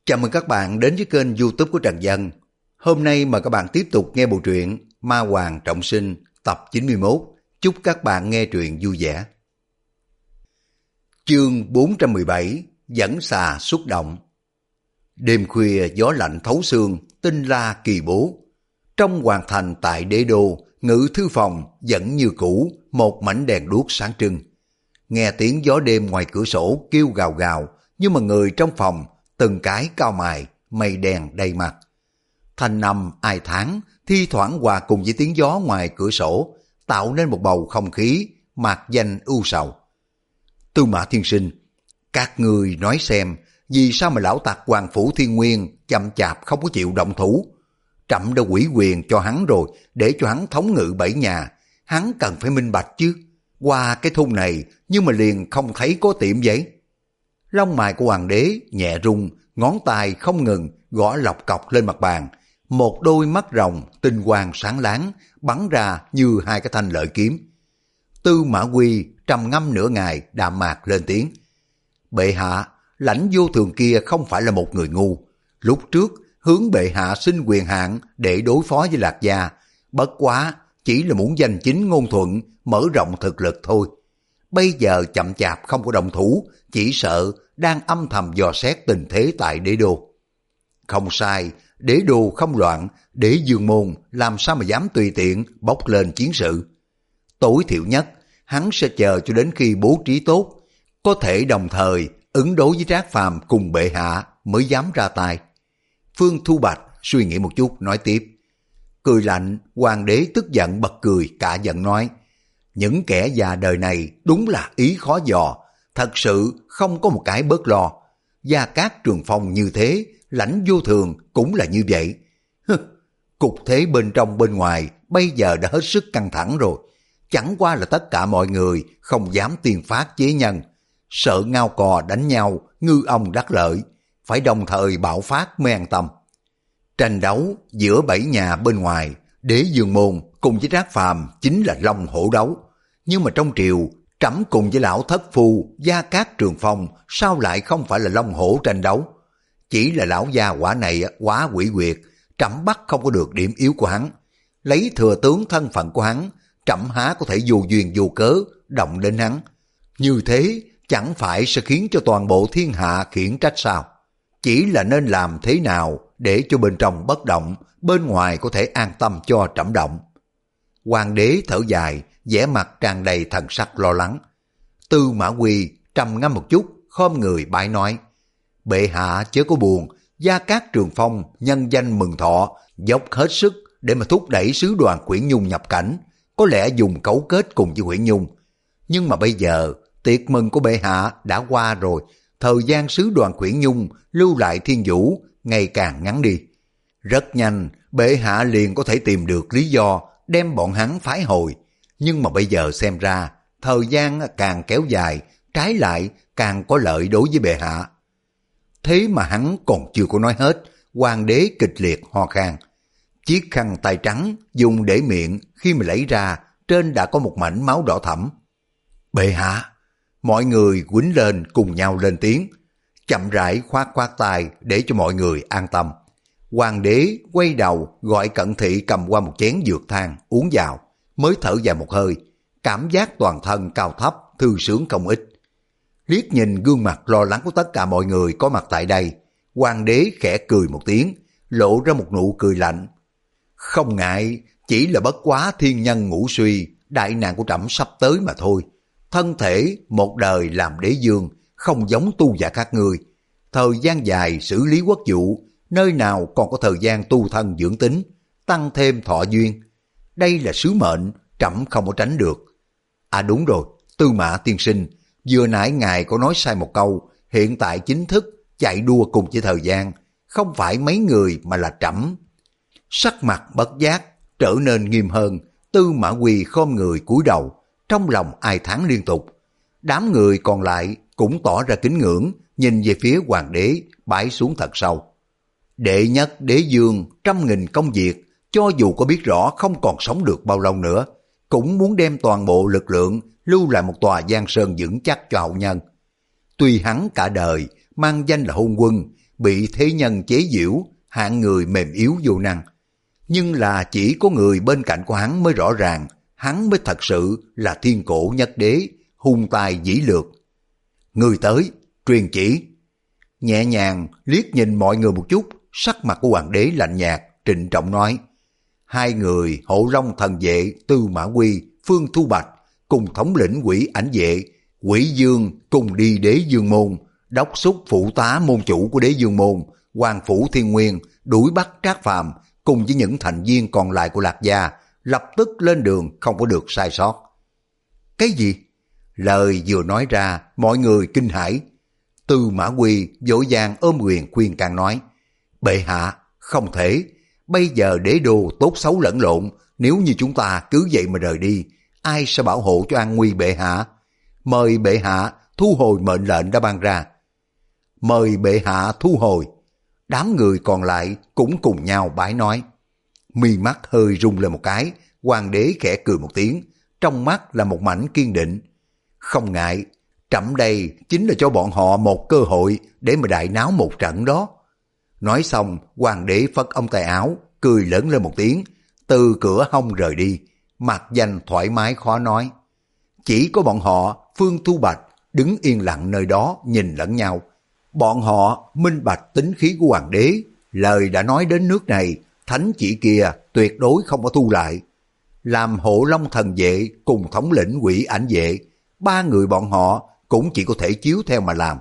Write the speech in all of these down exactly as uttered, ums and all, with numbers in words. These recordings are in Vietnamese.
Chào mừng các bạn đến với kênh YouTube của Trần Dân. Hôm nay mời các bạn tiếp tục nghe bộ truyện Ma Hoàng Trọng Sinh tập chín mươi mốt. Chúc các bạn nghe truyện vui vẻ. Chương bốn trăm mười bảy, Dẫn xà xuất động. Đêm khuya gió lạnh thấu xương, tinh la kỳ bố. Trong hoàng thành tại đế đô, ngự thư phòng vẫn như cũ, một mảnh đèn đuốc sáng trưng. Nghe tiếng gió đêm ngoài cửa sổ kêu gào gào, nhưng mà người trong phòng từng cái cao mày, mây đen đầy mặt. Thanh âm ai thán thi thoảng hòa cùng với tiếng gió ngoài cửa sổ, tạo nên một bầu không khí mạc danh ưu sầu. Tư Mã Thiên Sinh, các người nói xem, vì sao mà lão tặc Hoàng Phủ Thiên Nguyên chậm chạp không có chịu động thủ? Trẫm đã ủy quyền cho hắn rồi, để cho hắn thống ngự bảy nhà, hắn cần phải minh bạch chứ. Qua cái thung này nhưng mà liền không thấy có tiệm vậy. Lông mày của hoàng đế nhẹ rung, ngón tay không ngừng gõ lọc cọc lên mặt bàn. Một đôi mắt rồng tinh quang sáng láng bắn ra như hai cái thanh lợi kiếm. Tư Mã Quy trầm ngâm nửa ngày đạm mạc lên tiếng. Bệ hạ, Lãnh Vô Thường kia không phải là một người ngu. Lúc trước hướng bệ hạ xin quyền hạn để đối phó với Lạc Gia, bất quá chỉ là muốn giành chính ngôn thuận, mở rộng thực lực thôi. Bây giờ chậm chạp không có động thủ, chỉ sợ đang âm thầm dò xét tình thế tại đế đô. Không sai, đế đô không loạn, đế dương môn làm sao mà dám tùy tiện bốc lên chiến sự. Tối thiểu nhất, hắn sẽ chờ cho đến khi bố trí tốt, có thể đồng thời ứng đối với Trác Phàm cùng bệ hạ mới dám ra tay. Phương Thu Bạch suy nghĩ một chút nói tiếp. Cười lạnh, hoàng đế tức giận bật cười cả giận nói. Những kẻ già đời này đúng là ý khó dò, thật sự không có một cái bớt lo. Gia Cát Trường Phong như thế, Lãnh Vô Thường cũng là như vậy. Hừ, cục thế bên trong bên ngoài bây giờ đã hết sức căng thẳng rồi. Chẳng qua là tất cả mọi người không dám tiên phát chế nhân. Sợ ngao cò đánh nhau, ngư ông đắc lợi, phải đồng thời bạo phát mới an tâm. Tranh đấu giữa bảy nhà bên ngoài, đế dương môn cùng với Trác Phàm chính là long hổ đấu. Nhưng mà trong triều, trẫm cùng với lão thất phu Gia Cát Trường Phong sao lại không phải là long hổ tranh đấu? Chỉ là lão gia quả này quá quỷ quyệt, trẫm bắt không có được điểm yếu của hắn. Lấy thừa tướng thân phận của hắn, trẫm há có thể vô duyên vô cớ động đến hắn. Như thế chẳng phải sẽ khiến cho toàn bộ thiên hạ khiển trách sao? Chỉ là nên làm thế nào để cho bên trong bất động, bên ngoài có thể an tâm cho trẫm động. Hoàng đế thở dài, vẻ mặt tràn đầy thần sắc lo lắng. Tư Mã Quy trầm ngâm một chút, khom người bái nói. Bệ hạ chớ có buồn, Gia Cát Trường Phong nhân danh mừng thọ, dốc hết sức để mà thúc đẩy sứ đoàn Uyển Nhung nhập cảnh, có lẽ dùng cấu kết cùng với Uyển Nhung. Nhưng mà bây giờ, tiệc mừng của bệ hạ đã qua rồi, thời gian sứ đoàn Uyển Nhung lưu lại Thiên Vũ ngày càng ngắn đi. Rất nhanh, bệ hạ liền có thể tìm được lý do đem bọn hắn phái hồi. Nhưng mà bây giờ xem ra, thời gian càng kéo dài, trái lại càng có lợi đối với bệ hạ. Thế mà hắn còn chưa có nói hết, hoàng đế kịch liệt ho khan. Chiếc khăn tay trắng dùng để miệng, khi mà lấy ra, trên đã có một mảnh máu đỏ thẫm. Bệ hạ! Mọi người quýnh lên cùng nhau lên tiếng, chậm rãi khoát khoát tay để cho mọi người an tâm. Hoàng đế quay đầu gọi cận thị cầm qua một chén dược thang uống vào, mới thở dài một hơi, cảm giác toàn thân cao thấp thư sướng không ít. Liếc nhìn gương mặt lo lắng của tất cả mọi người có mặt tại đây, hoàng đế khẽ cười một tiếng, lộ ra một nụ cười lạnh. Không ngại, chỉ là bất quá thiên nhân ngũ suy, đại nạn của trẫm sắp tới mà thôi. Thân thể một đời làm đế dương, không giống tu giả các ngươi. Thời gian dài xử lý quốc vụ, nơi nào còn có thời gian tu thân dưỡng tính, tăng thêm thọ duyên. Đây là sứ mệnh, trẫm không có tránh được. À đúng rồi, Tư Mã tiên sinh, vừa nãy ngài có nói sai một câu, hiện tại chính thức chạy đua cùng với thời gian, không phải mấy người mà là trẫm. Sắc mặt bất giác trở nên nghiêm hơn, Tư Mã Quy khom người cúi đầu, trong lòng ai thán liên tục. Đám người còn lại cũng tỏ ra kính ngưỡng, nhìn về phía hoàng đế, bái xuống thật sâu. Đệ nhất đế dương trăm nghìn công việc, cho dù có biết rõ không còn sống được bao lâu nữa, cũng muốn đem toàn bộ lực lượng lưu lại một tòa Giang Sơn vững chắc cho hậu nhân. Tuy hắn cả đời mang danh là hôn quân, bị thế nhân chế giễu, hạng người mềm yếu vô năng. Nhưng là chỉ có người bên cạnh của hắn mới rõ ràng, hắn mới thật sự là thiên cổ nhất đế, hung tài dĩ lược. Người tới, truyền chỉ. Nhẹ nhàng liếc nhìn mọi người một chút, sắc mặt của hoàng đế lạnh nhạt, trịnh trọng nói. Hai người Hộ Long thần vệ Tư Mã Quy, Phương Thu Bạch cùng thống lĩnh Quỷ Ảnh vệ, Quỷ Dương cùng đi Đế Dương môn, đốc xúc phụ tá môn chủ của Đế Dương môn, Hoàng phủ Thiên Nguyên đuổi bắt Trác Phàm cùng với những thành viên còn lại của Lạc gia, lập tức lên đường không có được sai sót. Cái gì? Lời vừa nói ra, mọi người kinh hãi. Tư Mã Quy vội vàng ôm quyền khuyên can nói, bệ hạ, không thể, bây giờ đế đô tốt xấu lẫn lộn, nếu như chúng ta cứ vậy mà rời đi, ai sẽ bảo hộ cho an nguy bệ hạ? Mời bệ hạ thu hồi mệnh lệnh đã ban ra. Mời bệ hạ thu hồi. Đám người còn lại cũng cùng nhau bái nói. Mi mắt hơi rung lên một cái, hoàng đế khẽ cười một tiếng, trong mắt là một mảnh kiên định. Không ngại, trẫm đây chính là cho bọn họ một cơ hội để mà đại náo một trận đó. Nói xong, hoàng đế phất ống tay áo, cười lớn lên một tiếng, từ cửa hông rời đi, mặt danh thoải mái khó nói. Chỉ có bọn họ, Phương Thu Bạch, đứng yên lặng nơi đó nhìn lẫn nhau. Bọn họ minh bạch tính khí của hoàng đế, lời đã nói đến nước này, thánh chỉ kia tuyệt đối không có thu lại. Làm Hộ Long thần vệ cùng thống lĩnh Quỷ Ảnh vệ, ba người bọn họ cũng chỉ có thể chiếu theo mà làm.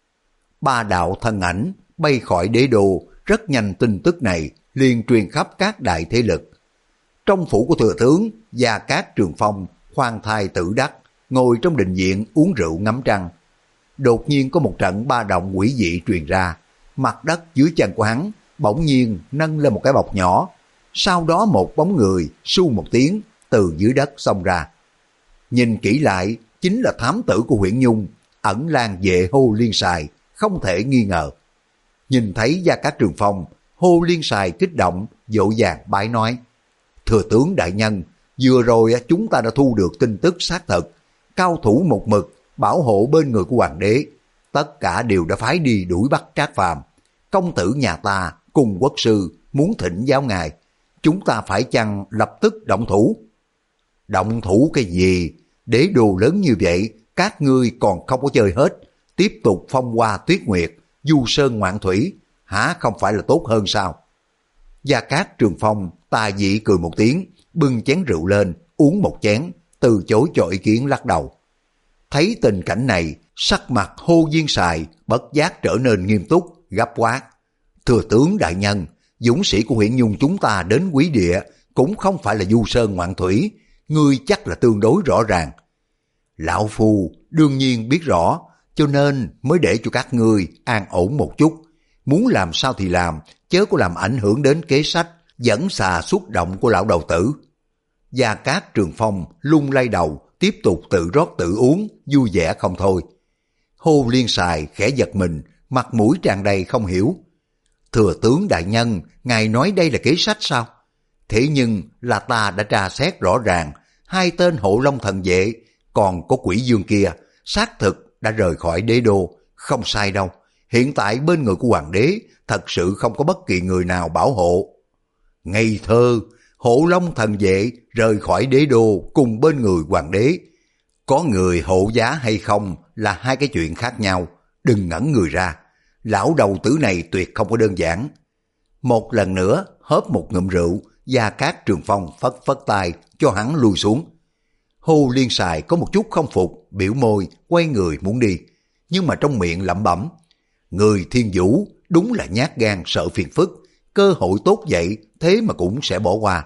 Ba đạo thân ảnh bay khỏi đế đô, rất nhanh tin tức này liền truyền khắp các đại thế lực. Trong phủ của thừa tướng, Gia Cát Trường Phong, khoan thai tử đắc, ngồi trong đình viện uống rượu ngắm trăng. Đột nhiên có một trận ba động quỷ dị truyền ra, mặt đất dưới chân của hắn bỗng nhiên nâng lên một cái bọc nhỏ, sau đó một bóng người su một tiếng từ dưới đất xông ra. Nhìn kỹ lại, chính là thám tử của Huyễn Nhung, ẩn lang vệ Hồ Liên Sài, không thể nghi ngờ. Nhìn thấy Gia Cát Trường Phong, Hồ Liên Sài kích động, vội vàng bái nói, thừa tướng đại nhân, vừa rồi chúng ta đã thu được tin tức xác thực, cao thủ một mực bảo hộ bên người của hoàng đế, tất cả đều đã phái đi đuổi bắt Trác Phàm. Công tử nhà ta cùng quốc sư muốn thỉnh giáo ngài, chúng ta phải chăng lập tức động thủ? Động thủ cái gì? Đế đô lớn như vậy, các ngươi còn không có chơi hết, tiếp tục phong hoa tuyết nguyệt, du sơn ngoạn thủy, hả không phải là tốt hơn sao? Gia Cát Trường Phong tà dị cười một tiếng, bưng chén rượu lên, uống một chén, từ chối cho ý kiến lắc đầu. Thấy tình cảnh này, sắc mặt Hồ Viên Sài bất giác trở nên nghiêm túc, gấp quát. Thừa tướng đại nhân, dũng sĩ của Huyễn Nhung chúng ta đến quý địa cũng không phải là du sơn ngoạn thủy, ngươi chắc là tương đối rõ ràng. Lão Phu đương nhiên biết rõ, cho nên mới để cho các ngươi an ổn một chút. Muốn làm sao thì làm, chớ có làm ảnh hưởng đến kế sách dẫn xà xúc động của lão đầu tử. Gia Cát Trường Phong lung lay đầu, tiếp tục tự rót tự uống, vui vẻ không thôi. Hồ Liên Sài khẽ giật mình, mặt mũi tràn đầy không hiểu. Thừa tướng đại nhân, ngài nói đây là kế sách sao? Thế nhưng là ta đã tra xét rõ ràng, hai tên Hộ Long thần vệ, còn có Quỷ Dương kia, xác thực đã rời khỏi đế đô, không sai đâu. Hiện tại bên người của hoàng đế, thật sự không có bất kỳ người nào bảo hộ. Ngây thơ, Hộ Long thần vệ rời khỏi đế đô cùng bên người hoàng đế. Có người hộ giá hay không là hai cái chuyện khác nhau, đừng ngẩn người ra. Lão đầu tử này tuyệt không có đơn giản. Một lần nữa hớp một ngụm rượu, Gia Cát Trường Phong phất phất tay cho hắn lui xuống. Hồ Liên Sài có một chút không phục, biểu môi quay người muốn đi, nhưng mà trong miệng lẩm bẩm, người Thiên Vũ đúng là nhát gan sợ phiền phức, cơ hội tốt vậy thế mà cũng sẽ bỏ qua.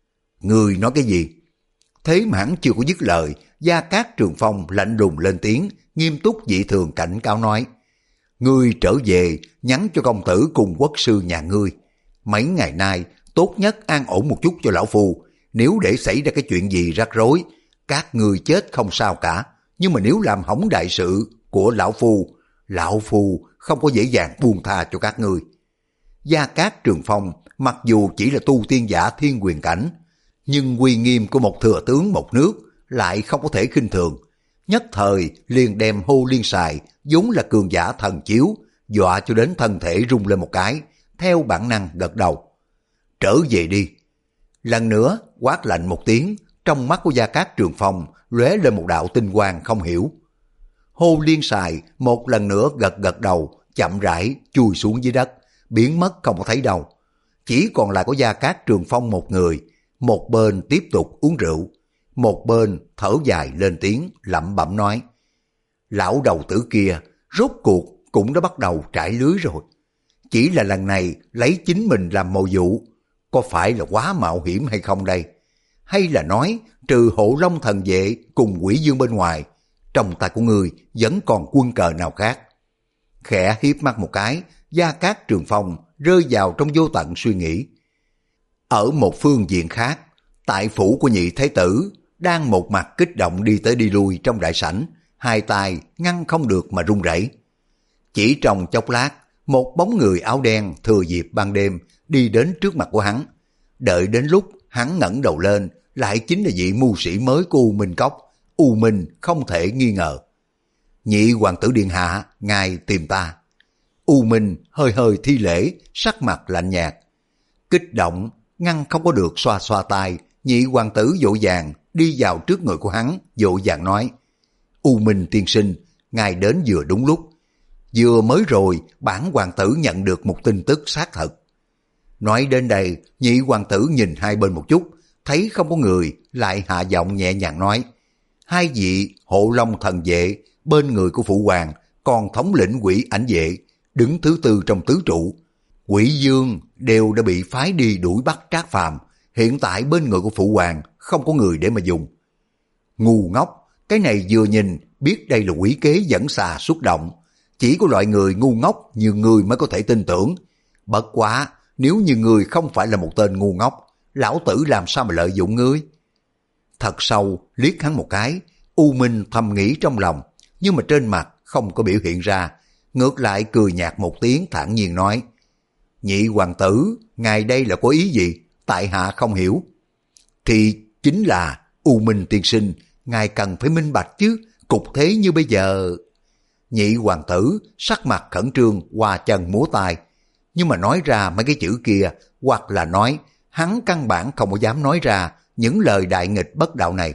Người nói cái gì? Thế mà hắn chưa có dứt lời, Gia Cát Trường Phong lạnh lùng lên tiếng, nghiêm túc dị thường cảnh cáo nói, ngươi trở về nhắn cho công tử cùng quốc sư nhà ngươi, mấy ngày nay tốt nhất an ổn một chút cho lão phu, nếu để xảy ra cái chuyện gì rắc rối, các ngươi chết không sao cả, nhưng mà nếu làm hỏng đại sự của lão phu, lão phu không có dễ dàng buông tha cho các ngươi. Gia Cát Trường Phong mặc dù chỉ là tu tiên giả thiên quyền cảnh, nhưng uy nghiêm của một thừa tướng một nước lại không có thể khinh thường. Nhất thời liền đem Hồ Liên Sài vốn là cường giả thần chiếu, dọa cho đến thân thể rung lên một cái, theo bản năng gật đầu. Trở về đi. Lần nữa quát lạnh một tiếng, trong mắt của Gia Cát Trường Phong lóe lên một đạo tinh quang không hiểu. Hô Liên Sài một lần nữa gật gật đầu, chậm rãi chui xuống dưới đất, biến mất không có thấy đâu. Chỉ còn lại có Gia Cát Trường Phong một người, một bên tiếp tục uống rượu, một bên thở dài lên tiếng lẩm bẩm nói: lão đầu tử kia rốt cuộc cũng đã bắt đầu trải lưới rồi. Chỉ là lần này lấy chính mình làm mồi dụ, có phải là quá mạo hiểm hay không đây? Hay là nói trừ Hộ Long thần vệ cùng Quỷ Dương bên ngoài, trong tay của người vẫn còn quân cờ nào khác? Khẽ hiếp mắt một cái, Gia Cát Trường Phong rơi vào trong vô tận suy nghĩ. Ở một phương diện khác, tại phủ của nhị thái tử đang một mặt kích động đi tới đi lui trong đại sảnh, hai tay ngăn không được mà run rẩy. Chỉ trong chốc lát, một bóng người áo đen thừa dịp ban đêm đi đến trước mặt của hắn. Đợi đến lúc hắn ngẩng đầu lên, lại chính là vị mưu sĩ mới của U Minh Cốc, U Minh không thể nghi ngờ. Nhị hoàng tử điện hạ, ngài tìm ta. U Minh hơi hơi thi lễ, sắc mặt lạnh nhạt. Kích động, ngăn không có được xoa xoa tay, nhị hoàng tử vội vàng đi vào trước người của hắn, vội vàng nói: U Minh tiên sinh, ngài đến vừa đúng lúc. Vừa mới rồi, bản hoàng tử nhận được một tin tức xác thật. Nói đến đây, nhị hoàng tử nhìn hai bên một chút, thấy không có người, lại hạ giọng nhẹ nhàng nói: hai vị Hộ Long thần vệ bên người của phụ hoàng, còn thống lĩnh Quỷ Ảnh vệ đứng thứ tư trong tứ trụ. Quỷ Dương đều đã bị phái đi đuổi bắt Trác Phàm, hiện tại bên người của phụ hoàng không có người để mà dùng. Ngu ngốc, cái này vừa nhìn biết đây là quỷ kế dẫn xà xuất động, chỉ có loại người ngu ngốc như người mới có thể tin tưởng. Bất quá, nếu như người không phải là một tên ngu ngốc, lão tử làm sao mà lợi dụng ngươi? Thật sâu liếc hắn một cái, U Minh thầm nghĩ trong lòng, nhưng mà trên mặt không có biểu hiện ra, ngược lại cười nhạt một tiếng thản nhiên nói: nhị hoàng tử, ngài đây là có ý gì? Tại hạ không hiểu. Thì chính là U Minh tiên sinh, ngài cần phải minh bạch chứ, cục thế như bây giờ. Nhị hoàng tử sắc mặt khẩn trương, hoa chân múa tay, nhưng mà nói ra mấy cái chữ kia, hoặc là nói hắn căn bản không có dám nói ra những lời đại nghịch bất đạo này.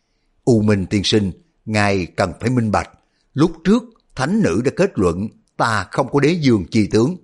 U Minh tiên sinh, ngài cần phải minh bạch, lúc trước thánh nữ đã kết luận ta không có đế dương chi tướng.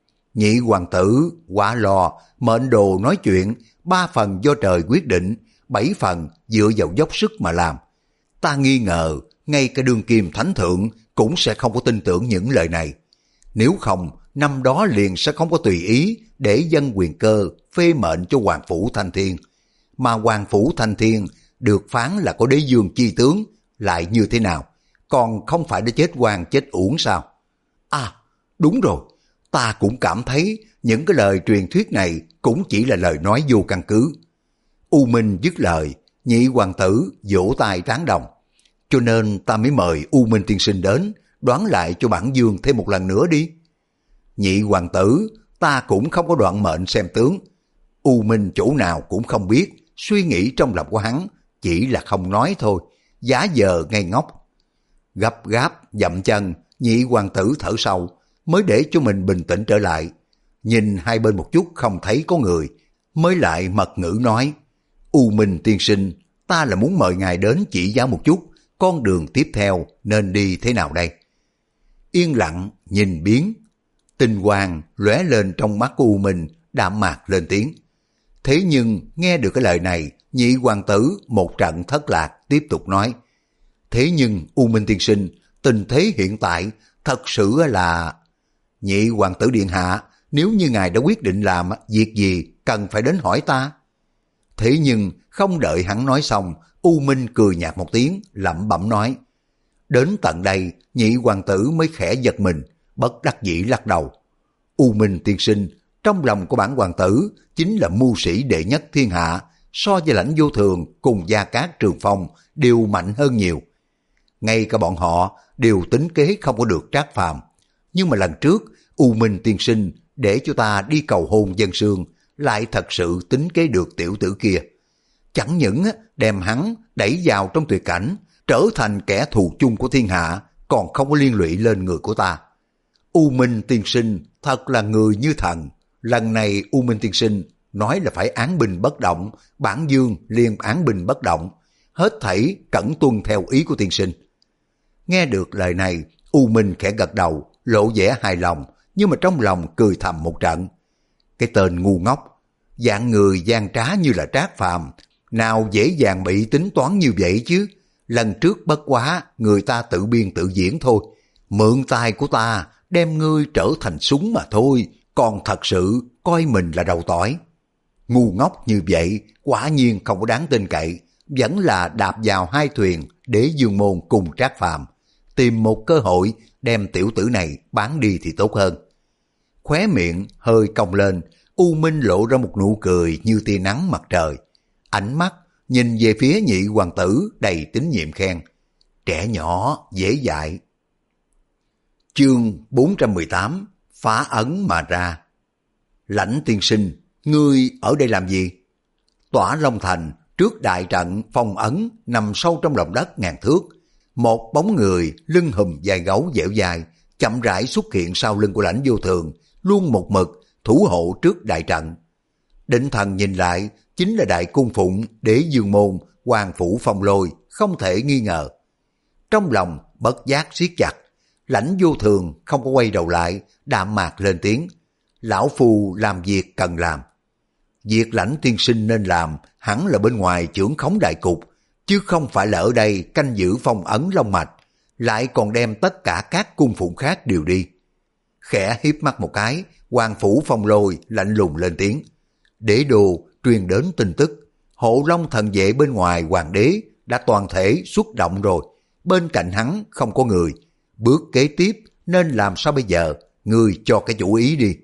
Nhị hoàng tử quả lò, mệnh đồ nói chuyện, ba phần do trời quyết định, bảy phần dựa vào dốc sức mà làm. Ta nghi ngờ ngay cả đương kim thánh thượng cũng sẽ không có tin tưởng những lời này. Nếu không, năm đó liền sẽ không có tùy ý để dân quyền cơ phê mệnh cho Hoàng Phủ Thanh Thiên. Mà Hoàng Phủ Thanh Thiên được phán là có đế dương chi tướng, lại như thế nào? Còn không phải đã chết oan chết uổng sao? À, đúng rồi, ta cũng cảm thấy những cái lời truyền thuyết này cũng chỉ là lời nói vô căn cứ. U Minh dứt lời, nhị hoàng tử vỗ tay tán đồng. Cho nên ta mới mời U Minh tiên sinh đến, đoán lại cho bản dương thêm một lần nữa đi. Nhị hoàng tử, ta cũng không có đoạn mệnh xem tướng. U Minh chỗ nào cũng không biết, suy nghĩ trong lòng của hắn chỉ là không nói thôi, giả vờ ngây ngốc. Gấp gáp dậm chân, nhị hoàng tử thở sâu, mới để cho mình bình tĩnh trở lại. Nhìn hai bên một chút không thấy có người, mới lại mật ngữ nói: U Minh tiên sinh, ta là muốn mời ngài đến chỉ giáo một chút, con đường tiếp theo nên đi thế nào đây? Yên lặng nhìn biến, tinh quang lóe lên trong mắt của U Minh, đạm mạc lên tiếng. Thế nhưng nghe được cái lời này, nhị hoàng tử một trận thất lạc, tiếp tục nói: thế nhưng U Minh tiên sinh, tình thế hiện tại thật sự là... Nhị hoàng tử điện hạ, nếu như ngài đã quyết định làm việc gì cần phải đến hỏi ta. Thế nhưng không đợi hắn nói xong, U Minh cười nhạt một tiếng, lẩm bẩm nói. Đến tận đây, nhị hoàng tử mới khẽ giật mình, bất đắc dĩ lắc đầu. U Minh tiên sinh, trong lòng của bản hoàng tử chính là mưu sĩ đệ nhất thiên hạ, so với Lãnh Vô Thường cùng Gia Cát Trường Phong đều mạnh hơn nhiều. Ngay cả bọn họ đều tính kế không có được Trác Phàm, nhưng mà lần trước U Minh tiên sinh để cho ta đi cầu hôn Dân Sương, lại thật sự tính kế được tiểu tử kia. Chẳng những đem hắn đẩy vào trong tuyệt cảnh, trở thành kẻ thù chung của thiên hạ, còn không có liên lụy lên người của ta. U Minh tiên sinh thật là người như thần. Lần này U Minh tiên sinh nói là phải án binh bất động, bản dương liền án binh bất động, hết thảy cẩn tuân theo ý của tiên sinh. Nghe được lời này, U Minh khẽ gật đầu, lộ vẻ hài lòng, nhưng mà trong lòng cười thầm một trận. Cái tên ngu ngốc, dạng người gian trá như là Trác Phàm, nào dễ dàng bị tính toán như vậy chứ. Lần trước bất quá người ta tự biên tự diễn thôi, mượn tay của ta đem ngươi trở thành súng mà thôi, còn thật sự coi mình là đầu tỏi. Ngu ngốc như vậy quả nhiên không có đáng tin cậy, vẫn là đạp vào hai thuyền để Dương Môn cùng Trác Phàm, tìm một cơ hội đem tiểu tử này bán đi thì tốt hơn. Khóe miệng hơi cong lên, U Minh lộ ra một nụ cười như tia nắng mặt trời. Ánh mắt nhìn về phía nhị hoàng tử đầy tín nhiệm khen. Trẻ nhỏ, dễ dạy. Chương bốn trăm mười tám, phá ấn mà ra. Lãnh tiên sinh, ngươi ở đây làm gì? Tỏa Long Thành, trước đại trận phong ấn nằm sâu trong lòng đất ngàn thước. Một bóng người lưng hùm dài gấu dẻo dài, chậm rãi xuất hiện sau lưng của Lãnh Vô Thường, luôn một mực thủ hộ trước đại trận. Định thần nhìn lại, chính là đại cung phụng Đế Dương Môn, Hoàng Phủ Phong Lôi, không thể nghi ngờ. Trong lòng bất giác siết chặt, Lãnh Vô Thường không có quay đầu lại, đạm mạc lên tiếng. Lão phu làm việc cần làm. Việc Lãnh tiên sinh nên làm hẳn là bên ngoài chưởng khống đại cục, chứ không phải là ở đây canh giữ phong ấn long mạch, lại còn đem tất cả các cung phụng khác đều đi. Khẽ hiếp mắt một cái, Hoàng Phủ Phong Lôi lạnh lùng lên tiếng. Đế đô truyền đến tin tức, hộ long thần vệ bên ngoài hoàng đế đã toàn thể xuất động rồi, bên cạnh hắn không có người. Bước kế tiếp nên làm sao bây giờ, ngươi cho cái chủ ý đi.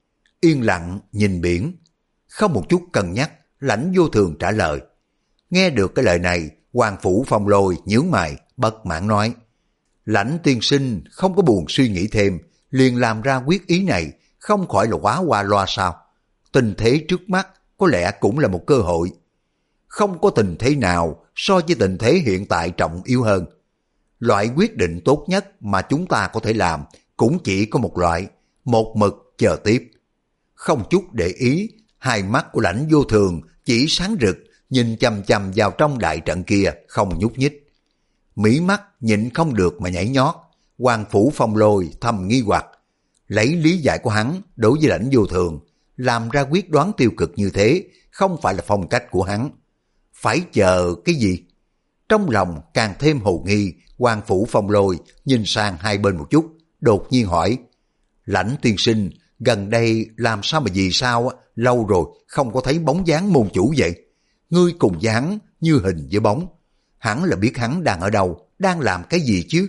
Yên lặng nhìn biển, không một chút cân nhắc, Lãnh Vô Thường trả lời. Nghe được cái lời này, Hoàng Phủ Phong Lôi nhướng mày, bất mãn nói. Lãnh tiên sinh không có buồn suy nghĩ thêm, liền làm ra quyết ý này, không khỏi là quá qua loa sao? Tình thế trước mắt có lẽ cũng là một cơ hội. Không có tình thế nào so với tình thế hiện tại trọng yếu hơn. Loại quyết định tốt nhất mà chúng ta có thể làm cũng chỉ có một loại, một mực chờ tiếp. Không chút để ý, hai mắt của Lãnh Vô Thường chỉ sáng rực, nhìn chằm chằm vào trong đại trận kia, không nhúc nhích. Mí mắt nhịn không được mà nhảy nhót, Hoàng Phủ Phong Lôi thầm nghi hoặc. Lấy lý giải của hắn đối với Lãnh Vô Thường, làm ra quyết đoán tiêu cực như thế không phải là phong cách của hắn. Phải chờ cái gì? Trong lòng càng thêm hồ nghi, Hoàng Phủ Phong Lôi nhìn sang hai bên một chút, đột nhiên hỏi. Lãnh tiên sinh, gần đây làm sao mà vì sao lâu rồi không có thấy bóng dáng môn chủ vậy? Ngươi cùng với hắn như hình với bóng. Hắn là biết hắn đang ở đâu, đang làm cái gì chứ?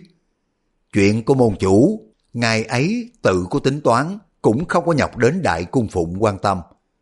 Chuyện của môn chủ, ngài ấy tự có tính toán, cũng không có nhọc đến đại cung phụng quan tâm.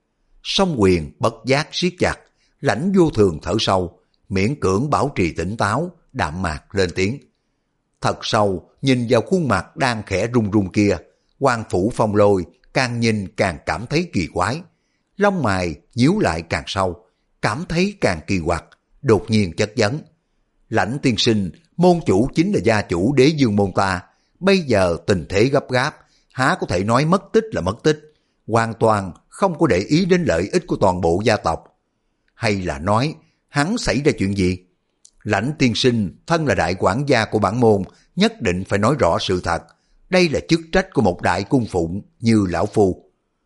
Song quyền bất giác siết chặt, Lãnh Vô Thường thở sâu, miễn cưỡng bảo trì tỉnh táo, đạm mạc lên tiếng. Thật sâu nhìn vào khuôn mặt đang khẽ run run kia, Hoàng Phủ Phong Lôi càng nhìn càng cảm thấy kỳ quái. Lông mày nhíu lại càng sâu, cảm thấy càng kỳ quặc, đột nhiên chất vấn. Lãnh tiên sinh, môn chủ chính là gia chủ Đế Dương môn ta, bây giờ tình thế gấp gáp, há có thể nói mất tích là mất tích, hoàn toàn không có để ý đến lợi ích của toàn bộ gia tộc. Hay là nói, hắn xảy ra chuyện gì? Lãnh tiên sinh, thân là đại quản gia của bản môn, nhất định phải nói rõ sự thật. Đây là chức trách của một đại cung phụng như lão phu.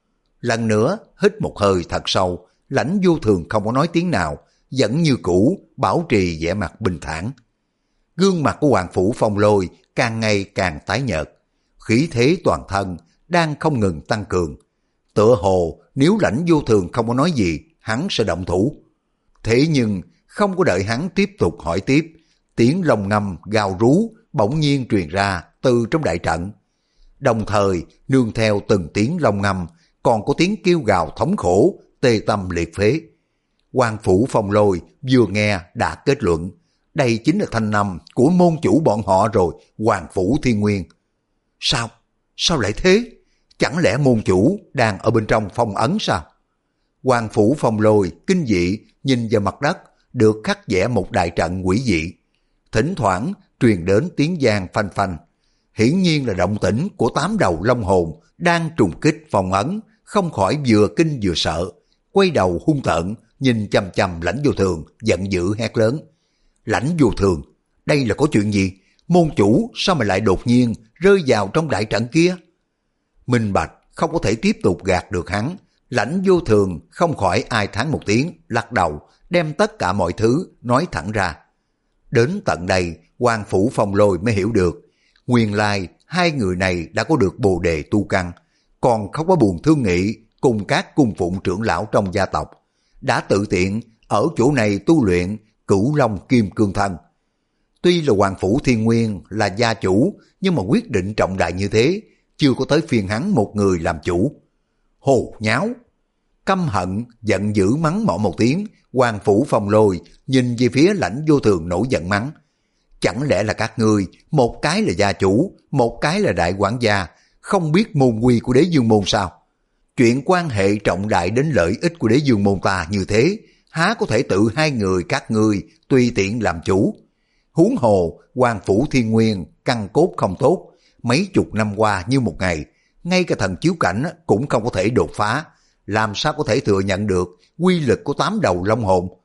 Lần nữa, hít một hơi thật sâu, Lãnh Vô Thường không có nói tiếng nào, vẫn như cũ, bảo trì vẻ mặt bình thản. Gương mặt của Hoàng Phủ Phong Lôi càng ngày càng tái nhợt, khí thế toàn thân đang không ngừng tăng cường. Tựa hồ nếu Lãnh Vô Thường không có nói gì, hắn sẽ động thủ. Thế nhưng không có đợi hắn tiếp tục hỏi tiếp, tiếng lồng ngâm gào rú bỗng nhiên truyền ra từ trong đại trận. Đồng thời nương theo từng tiếng lồng ngâm còn có tiếng kêu gào thống khổ, tê tâm liệt phế. Hoàng Phủ Phong Lôi vừa nghe đã kết luận, đây chính là thanh âm của môn chủ bọn họ rồi, Hoàng Phủ Thiên Nguyên. Sao? Sao lại thế? Chẳng lẽ môn chủ đang ở bên trong phong ấn sao? Hoàng Phủ Phong Lôi kinh dị nhìn vào mặt đất, được khắc vẽ một đại trận quỷ dị. Thỉnh thoảng truyền đến tiếng giang phanh phanh. hiển nhiên là động tĩnh của tám đầu long hồn đang trùng kích phong ấn, không khỏi vừa kinh vừa sợ, quay đầu hung tợn, nhìn chằm chằm Lãnh Vô Thường, giận dữ hét lớn. Lãnh Vô Thường, đây là có chuyện gì? Môn chủ sao mà lại đột nhiên rơi vào trong đại trận kia? Minh Bạch không có thể tiếp tục gạt được hắn, Lãnh Vô Thường không khỏi ai thán một tiếng, lắc đầu, đem tất cả mọi thứ nói thẳng ra. Đến tận đây, Hoàng Phủ Phong Lôi mới hiểu được, nguyên lai hai người này đã có được bồ đề tu căn, còn không có buồn thương nghị cùng các cung phụng trưởng lão trong gia tộc, đã tự tiện ở chỗ này tu luyện Cửu Long Kim Cương Thân. Tuy là Hoàng Phủ Thiên Nguyên là gia chủ, nhưng mà quyết định trọng đại như thế, chưa có tới phiên hắn một người làm chủ. Hồ nháo! Căm hận, giận dữ mắng mỏ một tiếng, Hoàng Phủ Phong Lôi nhìn về phía Lãnh Vô Thường nổi giận mắng. Chẳng lẽ là các ngươi, một cái là gia chủ, một cái là đại quản gia, không biết môn quy của Đế Dương Môn sao? Chuyện quan hệ trọng đại đến lợi ích của Đế Dương Môn ta như thế, há có thể tự hai người các ngươi tùy tiện làm chủ? Huống hồ, Hoàng Phủ Thiên Nguyên căn cốt không tốt, mấy chục năm qua như một ngày, ngay cả thần chiếu cảnh cũng không có thể đột phá, làm sao có thể thừa nhận được quy lực của tám đầu long hồn?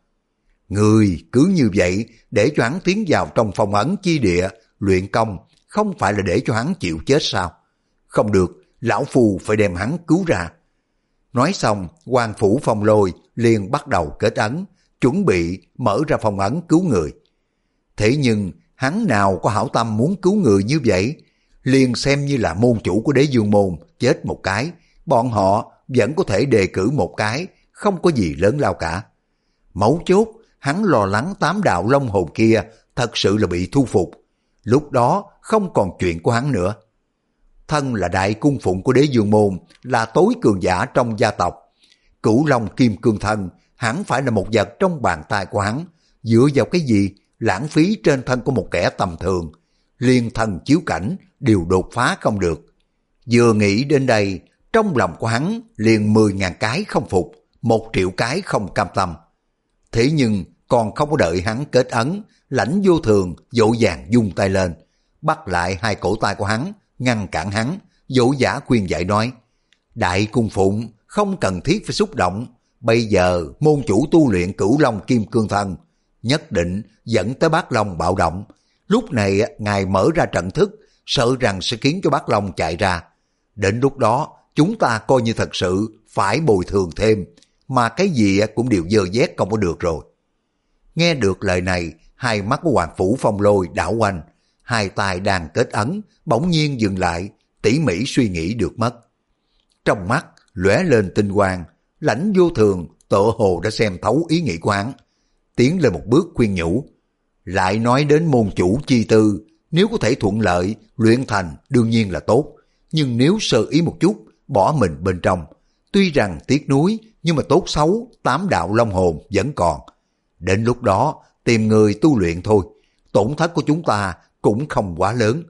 Người cứ như vậy để cho hắn tiến vào trong phong ấn chi địa luyện công, không phải là để cho hắn chịu chết sao? Không được, lão phu phải đem hắn cứu ra. Nói xong, Hoàng Phủ Phong Lôi liền bắt đầu kết ấn, chuẩn bị mở ra phong ấn cứu người. Thế nhưng hắn nào có hảo tâm muốn cứu người như vậy? Liền xem như là môn chủ của Đế Dương Môn chết một cái, bọn họ vẫn có thể đề cử một cái, không có gì lớn lao cả. Mấu chốt, hắn lo lắng tám đạo long hồn kia thật sự là bị thu phục, lúc đó không còn chuyện của hắn nữa. Thân là đại cung phụng của Đế Dương Môn, là tối cường giả trong gia tộc, Cửu Long Kim Cương Thân hẳn phải là một vật trong bàn tay của hắn, dựa vào cái gì lãng phí trên thân của một kẻ tầm thường, liên thần chiếu cảnh đều đột phá không được. Vừa nghĩ đến đây, trong lòng của hắn liền mười ngàn cái không phục, một triệu cái không cam tâm. Thế nhưng còn không có đợi hắn kết ấn, Lãnh Vô Thường vội vàng vung tay lên, bắt lại hai cổ tay của hắn, ngăn cản hắn, dỗ dã khuyên giải nói: Đại cung phụng không cần thiết phải xúc động, bây giờ môn chủ tu luyện Cửu Long Kim Cương Thân nhất định dẫn tới Bát Long bạo động. Lúc này ngài mở ra trận thức, sợ rằng sẽ khiến cho Bát Long chạy ra. Đến lúc đó chúng ta coi như thật sự phải bồi thường thêm, mà cái gì cũng đều dơ dét không có được rồi. Nghe được lời này, hai mắt của Hoàng Phủ Phong Lôi đảo quanh, hai tay đang kết ấn bỗng nhiên dừng lại, tỉ mỉ suy nghĩ được mất. Trong mắt lóe lên tinh quang, Lãnh Vô Thường tựa hồ đã xem thấu ý nghĩ của hắn, tiến lên một bước khuyên nhủ: lại nói đến môn chủ chi tư, nếu có thể thuận lợi luyện thành đương nhiên là tốt, nhưng nếu sơ ý một chút bỏ mình bên trong, tuy rằng tiếc nuối, nhưng mà tốt xấu tám đạo long hồn vẫn còn. Đến lúc đó tìm người tu luyện thôi, tổn thất của chúng ta cũng không quá lớn.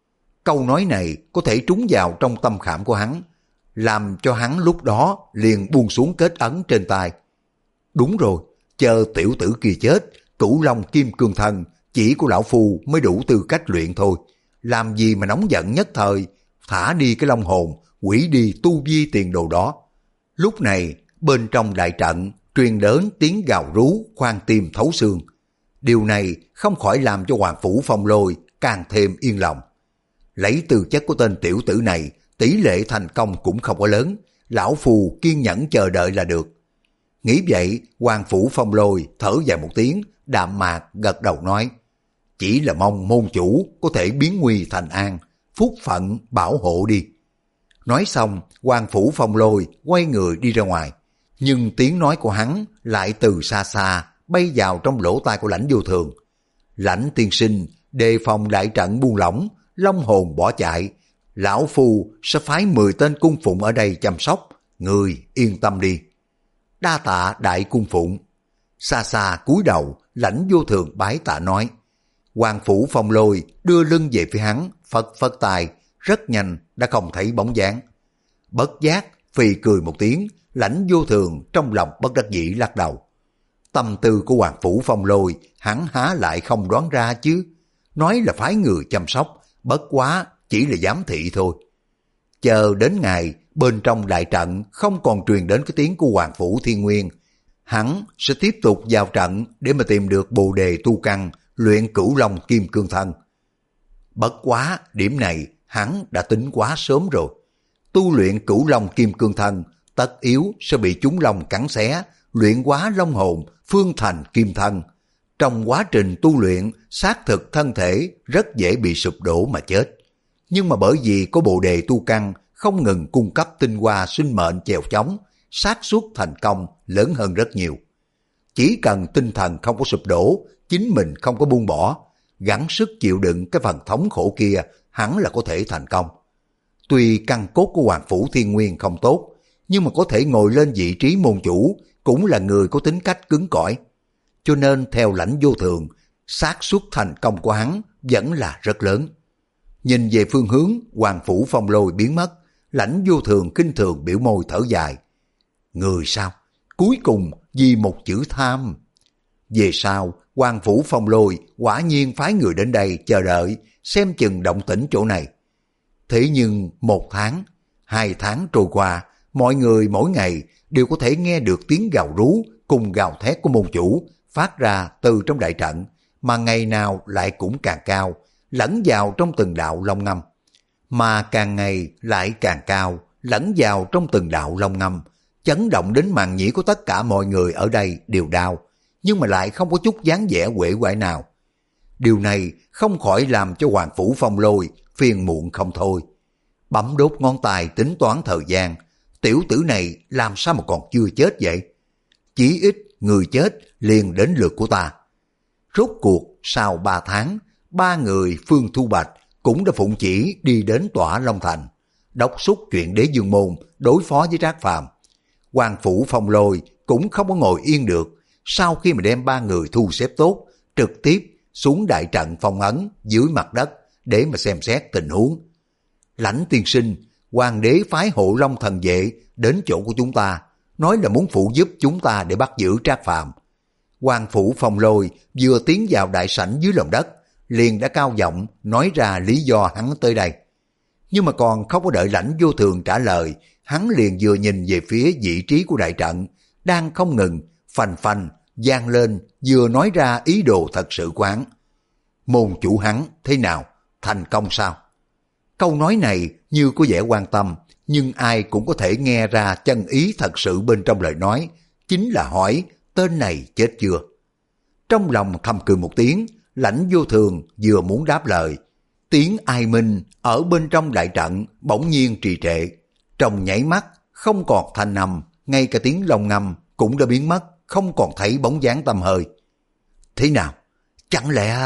Câu nói này có thể trúng vào trong tâm khảm của hắn, làm cho hắn lúc đó liền buông xuống kết ấn trên tay. Đúng rồi, chờ tiểu tử kia chết, Cửu Long Kim Cương Thân chỉ của lão phu mới đủ tư cách luyện thôi. Làm gì mà nóng giận nhất thời, thả đi cái long hồn, hủy đi tu vi tiền đồ đó. Lúc này, bên trong đại trận truyền đến tiếng gào rú khoan tim thấu xương. Điều này không khỏi làm cho Hoàng Phủ Phong Lôi càng thêm yên lòng. Lấy tư chất của tên tiểu tử này, tỷ lệ thành công cũng không có lớn, lão phù kiên nhẫn chờ đợi là được. Nghĩ vậy, Hoàng Phủ Phong Lôi thở dài một tiếng, đạm mạc gật đầu nói: chỉ là mong môn chủ có thể biến nguy thành an, phúc phận bảo hộ đi. Nói xong, Hoàng Phủ Phong Lôi quay người đi ra ngoài, nhưng tiếng nói của hắn lại từ xa xa bay vào trong lỗ tai của Lãnh Vô Thường. Lãnh tiên sinh, đề phòng đại trận buông lỏng, long hồn bỏ chạy, lão phu sẽ phái mười tên cung phụng ở đây chăm sóc, người yên tâm đi. Đa tạ đại cung phụng. Xa xa cúi đầu, Lãnh Vô Thường bái tạ nói. Hoàng Phủ Phong Lôi đưa lưng về phía hắn, phật phật tài, rất nhanh đã không thấy bóng dáng. Bất giác phì cười một tiếng, Lãnh Vô Thường trong lòng bất đắc dĩ lắc đầu. Tâm tư của Hoàng Phủ Phong Lôi hắn há lại không đoán ra chứ. Nói là phái người chăm sóc, bất quá chỉ là giám thị thôi. Chờ đến ngày bên trong đại trận không còn truyền đến cái tiếng của Hoàng Phủ Thiên Nguyên, hắn sẽ tiếp tục vào trận để mà tìm được bồ đề tu căn, luyện Cửu Long Kim Cương Thân. Bất quá, điểm này hắn đã tính quá sớm rồi. Tu luyện Cửu Long Kim Cương Thân, tất yếu sẽ bị chúng long cắn xé, luyện hóa long hồn, phương thành kim thân. Trong quá trình tu luyện, xác thực thân thể rất dễ bị sụp đổ mà chết. Nhưng mà bởi vì có bồ đề tu căn không ngừng cung cấp tinh hoa sinh mệnh chèo chống, xác suất thành công lớn hơn rất nhiều. Chỉ cần tinh thần không có sụp đổ, chính mình không có buông bỏ, gắng sức chịu đựng cái phần thống khổ kia, hẳn là có thể thành công. Tuy căn cốt của Hoàng Phủ Thiên Nguyên không tốt, nhưng mà có thể ngồi lên vị trí môn chủ cũng là người có tính cách cứng cỏi. Cho nên theo Lãnh Vô Thường, xác suất thành công của hắn vẫn là rất lớn. Nhìn về phương hướng Hoàng Phủ Phong Lôi biến mất, Lãnh Vô Thường kinh thường biểu môi thở dài. Người sao? Cuối cùng vì một chữ tham. Về sau, Hoàng Phủ Phong Lôi quả nhiên phái người đến đây chờ đợi, xem chừng động tĩnh chỗ này. Thế nhưng một tháng, hai tháng trôi qua, mọi người mỗi ngày đều có thể nghe được tiếng gào rú cùng gào thét của môn chủ phát ra từ trong đại trận, mà ngày nào lại cũng càng cao, lẫn vào trong từng đạo long ngâm. Mà càng ngày lại càng cao, lẫn vào trong từng đạo long ngâm, chấn động đến màng nhĩ của tất cả mọi người ở đây đều đau, nhưng mà lại không có chút dáng vẻ uể oải nào. Điều này không khỏi làm cho Hoàng Phủ Phong Lôi phiền muộn không thôi. Bấm đốt ngón tay tính toán thời gian, tiểu tử này làm sao mà còn chưa chết vậy? Chỉ ít người chết liền đến lượt của ta. Rốt cuộc sau ba tháng, ba người Phương Thu Bạch cũng đã phụng chỉ đi đến Tỏa Long Thành, đốc thúc chuyện Đế Dương Môn đối phó với Trác Phàm. Hoàng Phủ Phong Lôi cũng không có ngồi yên được, sau khi mà đem ba người thu xếp tốt, trực tiếp xuống đại trận phong ấn dưới mặt đất để mà xem xét tình huống. Lãnh tiên sinh, Hoàng đế phái Hộ Long thần vệ đến chỗ của chúng ta, nói là muốn phụ giúp chúng ta để bắt giữ Trác Phàm. Hoàng Phủ Phong Lôi vừa tiến vào đại sảnh dưới lòng đất, liền đã cao giọng nói ra lý do hắn tới đây. Nhưng mà còn không có đợi Lãnh Vô Thường trả lời, hắn liền vừa nhìn về phía vị trí của đại trận, đang không ngừng phành phành vang lên, vừa nói ra ý đồ thật sự của hắn. Môn chủ hắn thế nào? Thành công sao? Câu nói này như có vẻ quan tâm, nhưng ai cũng có thể nghe ra chân ý thật sự bên trong lời nói, chính là hỏi tên này chết chưa? Trong lòng thầm cười một tiếng, Lãnh Vô Thường vừa muốn đáp lời, tiếng ai minh ở bên trong đại trận bỗng nhiên trì trệ, trong nháy mắt không còn thanh âm, ngay cả tiếng long ngâm cũng đã biến mất, không còn thấy bóng dáng tăm hơi. Thế nào? Chẳng lẽ...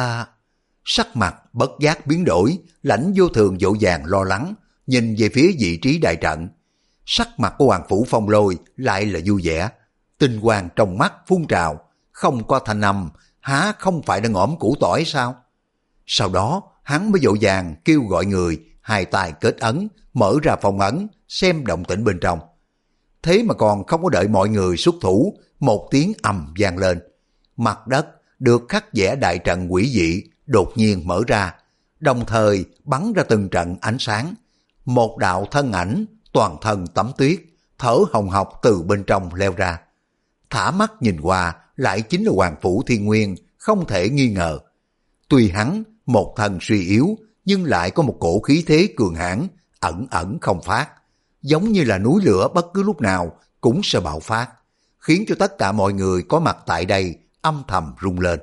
Sắc mặt bất giác biến đổi, Lãnh Vô Thường vội vàng lo lắng, nhìn về phía vị trí đại trận. Sắc mặt của Hoàng Phủ Phong Lôi lại là vui vẻ, tinh quang trong mắt phun trào, không có thanh âm, há không phải đã ngõm củ tỏi sao? Sau đó hắn mới vội vàng kêu gọi người, hai tay kết ấn, mở ra phòng ấn, xem động tĩnh bên trong. Thế mà còn không có đợi mọi người xuất thủ, một tiếng ầm vang lên. Mặt đất được khắc vẽ đại trận quỷ dị đột nhiên mở ra, đồng thời bắn ra từng trận ánh sáng. Một đạo thân ảnh toàn thân tắm tuyết, thở hồng hộc từ bên trong leo ra. Thả mắt nhìn qua lại chính là Hoàng Phủ Thiên Nguyên, không thể nghi ngờ. Tuy hắn một thân suy yếu, nhưng lại có một cổ khí thế cường hãn ẩn ẩn không phát, giống như là núi lửa bất cứ lúc nào cũng sẽ bạo phát, khiến cho tất cả mọi người có mặt tại đây âm thầm rung lên.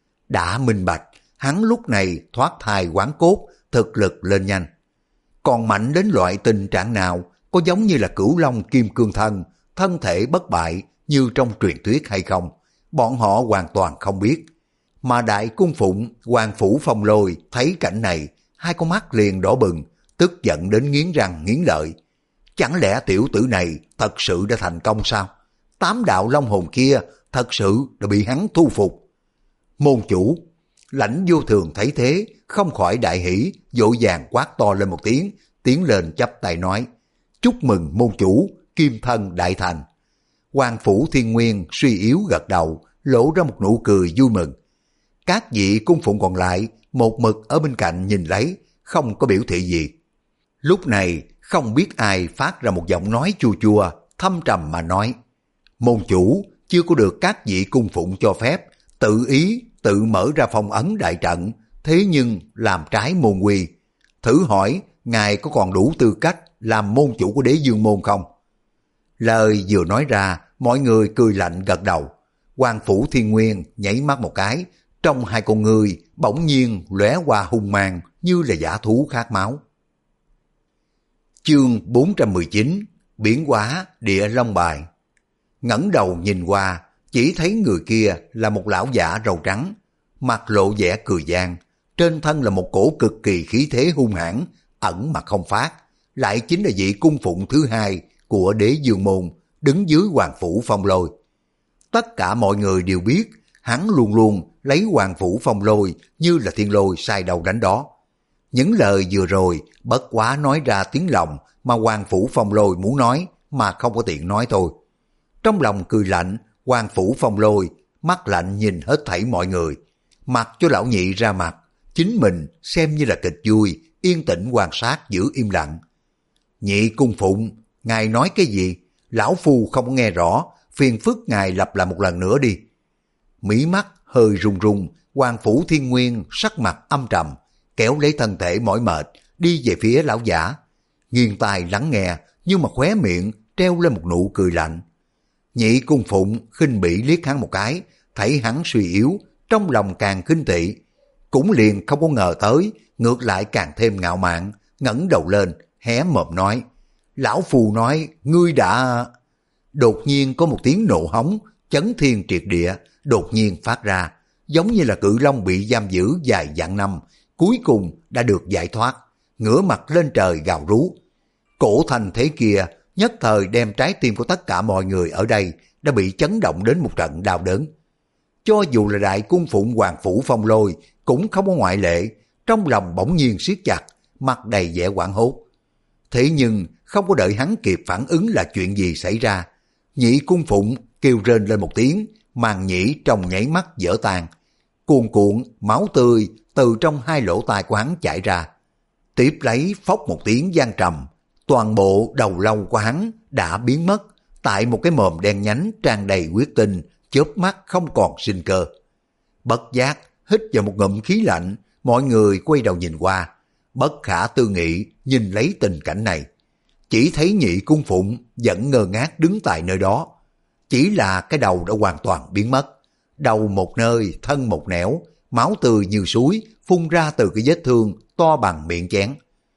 Đã minh bạch, hắn lúc này thoát thai hoán cốt, thực lực lên nhanh. Còn mạnh đến loại tình trạng nào, có giống như là Cửu Long Kim Cương Thân, thân thể bất bại như trong truyền thuyết hay không, bọn họ hoàn toàn không biết. Mà Đại Cung Phụng, Hoàng Phủ Phong Lôi thấy cảnh này, hai con mắt liền đỏ bừng, tức giận đến nghiến răng nghiến lợi. Chẳng lẽ tiểu tử này thật sự đã thành công sao? Tám đạo long hồn kia thật sự đã bị hắn thu phục. Môn chủ, Lãnh Vô Thường thấy thế, không khỏi đại hỉ, vội vàng quát to lên một tiếng, tiến lên chắp tay nói, chúc mừng môn chủ, kim thân đại thành. Hoàng Phủ Thiên Nguyên suy yếu gật đầu, lộ ra một nụ cười vui mừng. Các vị cung phụng còn lại, một mực ở bên cạnh nhìn lấy, không có biểu thị gì. Lúc này không biết ai phát ra một giọng nói chua chua, thâm trầm mà nói: môn chủ chưa có được các vị cung phụng cho phép, tự ý tự mở ra phong ấn đại trận, thế nhưng làm trái môn quy. Thử hỏi ngài có còn đủ tư cách làm môn chủ của Đế Dương môn không? Lời vừa nói ra, mọi người cười lạnh gật đầu. Hoàng Phủ Thiên Nguyên nhảy mắt một cái, trong hai con người bỗng nhiên lóe qua hung mang như là dã thú khát máu. Chương bốn trăm mười chín, Biến hóa Địa Long Bài. Ngẩng đầu nhìn qua, chỉ thấy người kia là một lão giả râu trắng, mặt lộ vẻ cười gian, trên thân là một cổ cực kỳ khí thế hung hãn, ẩn mà không phát, lại chính là vị cung phụng thứ hai của Đế Dương môn, đứng dưới Hoàng Phủ Phong Lôi. Tất cả mọi người đều biết, hắn luôn luôn lấy Hoàng Phủ Phong Lôi như là thiên lôi sai đầu đánh đó. Những lời vừa rồi bất quá nói ra tiếng lòng mà Hoàng Phủ Phong Lôi muốn nói mà không có tiện nói thôi. Trong lòng cười lạnh, Hoàng Phủ Phong Lôi mắt lạnh nhìn hết thảy mọi người, mặc cho lão nhị ra mặt, chính mình xem như là kịch vui, yên tĩnh quan sát giữ im lặng. Nhị cung phụng, ngài nói cái gì? Lão phu không có nghe rõ, phiền phức ngài lặp lại một lần nữa đi. Mí mắt hơi run run, Hoàng Phủ Thiên Nguyên sắc mặt âm trầm, kéo lấy thân thể mỏi mệt, đi về phía lão giả. Nghiêng tai lắng nghe, nhưng mà khóe miệng treo lên một nụ cười lạnh. Nhị cung phụng khinh bỉ liếc hắn một cái, thấy hắn suy yếu, trong lòng càng khinh tị. Cũng liền không có ngờ tới, ngược lại càng thêm ngạo mạn, ngẩng đầu lên, hé mồm nói: lão phù nói, ngươi đã... Đột nhiên có một tiếng nộ hống, chấn thiên triệt địa, đột nhiên phát ra, giống như là cự long bị giam giữ dài vạn năm, cuối cùng đã được giải thoát, ngửa mặt lên trời gào rú. Cổ thành thế kia, nhất thời đem trái tim của tất cả mọi người ở đây đã bị chấn động đến một trận đau đớn. Cho dù là đại cung phụng Hoàng Phủ Phong Lôi cũng không có ngoại lệ, trong lòng bỗng nhiên siết chặt, mặt đầy vẻ hoảng hốt. Thế nhưng không có đợi hắn kịp phản ứng là chuyện gì xảy ra, nhị cung phụng kêu rên lên một tiếng, màng nhĩ trong nháy mắt vỡ tan, cuồn cuộn máu tươi từ trong hai lỗ tai của hắn chảy ra. Tiếp lấy phốc một tiếng vang trầm, toàn bộ đầu lâu của hắn đã biến mất tại một cái mồm đen nhánh tràn đầy huyết tinh, chớp mắt không còn sinh cơ. Bất giác hít vào một ngụm khí lạnh, mọi người quay đầu nhìn qua, bất khả tư nghị nhìn lấy tình cảnh này. Chỉ thấy nhị cung phụng vẫn ngơ ngác đứng tại nơi đó, chỉ là cái đầu đã hoàn toàn biến mất, đầu một nơi thân một nẻo, máu tươi như suối phun ra từ cái vết thương to bằng miệng chén.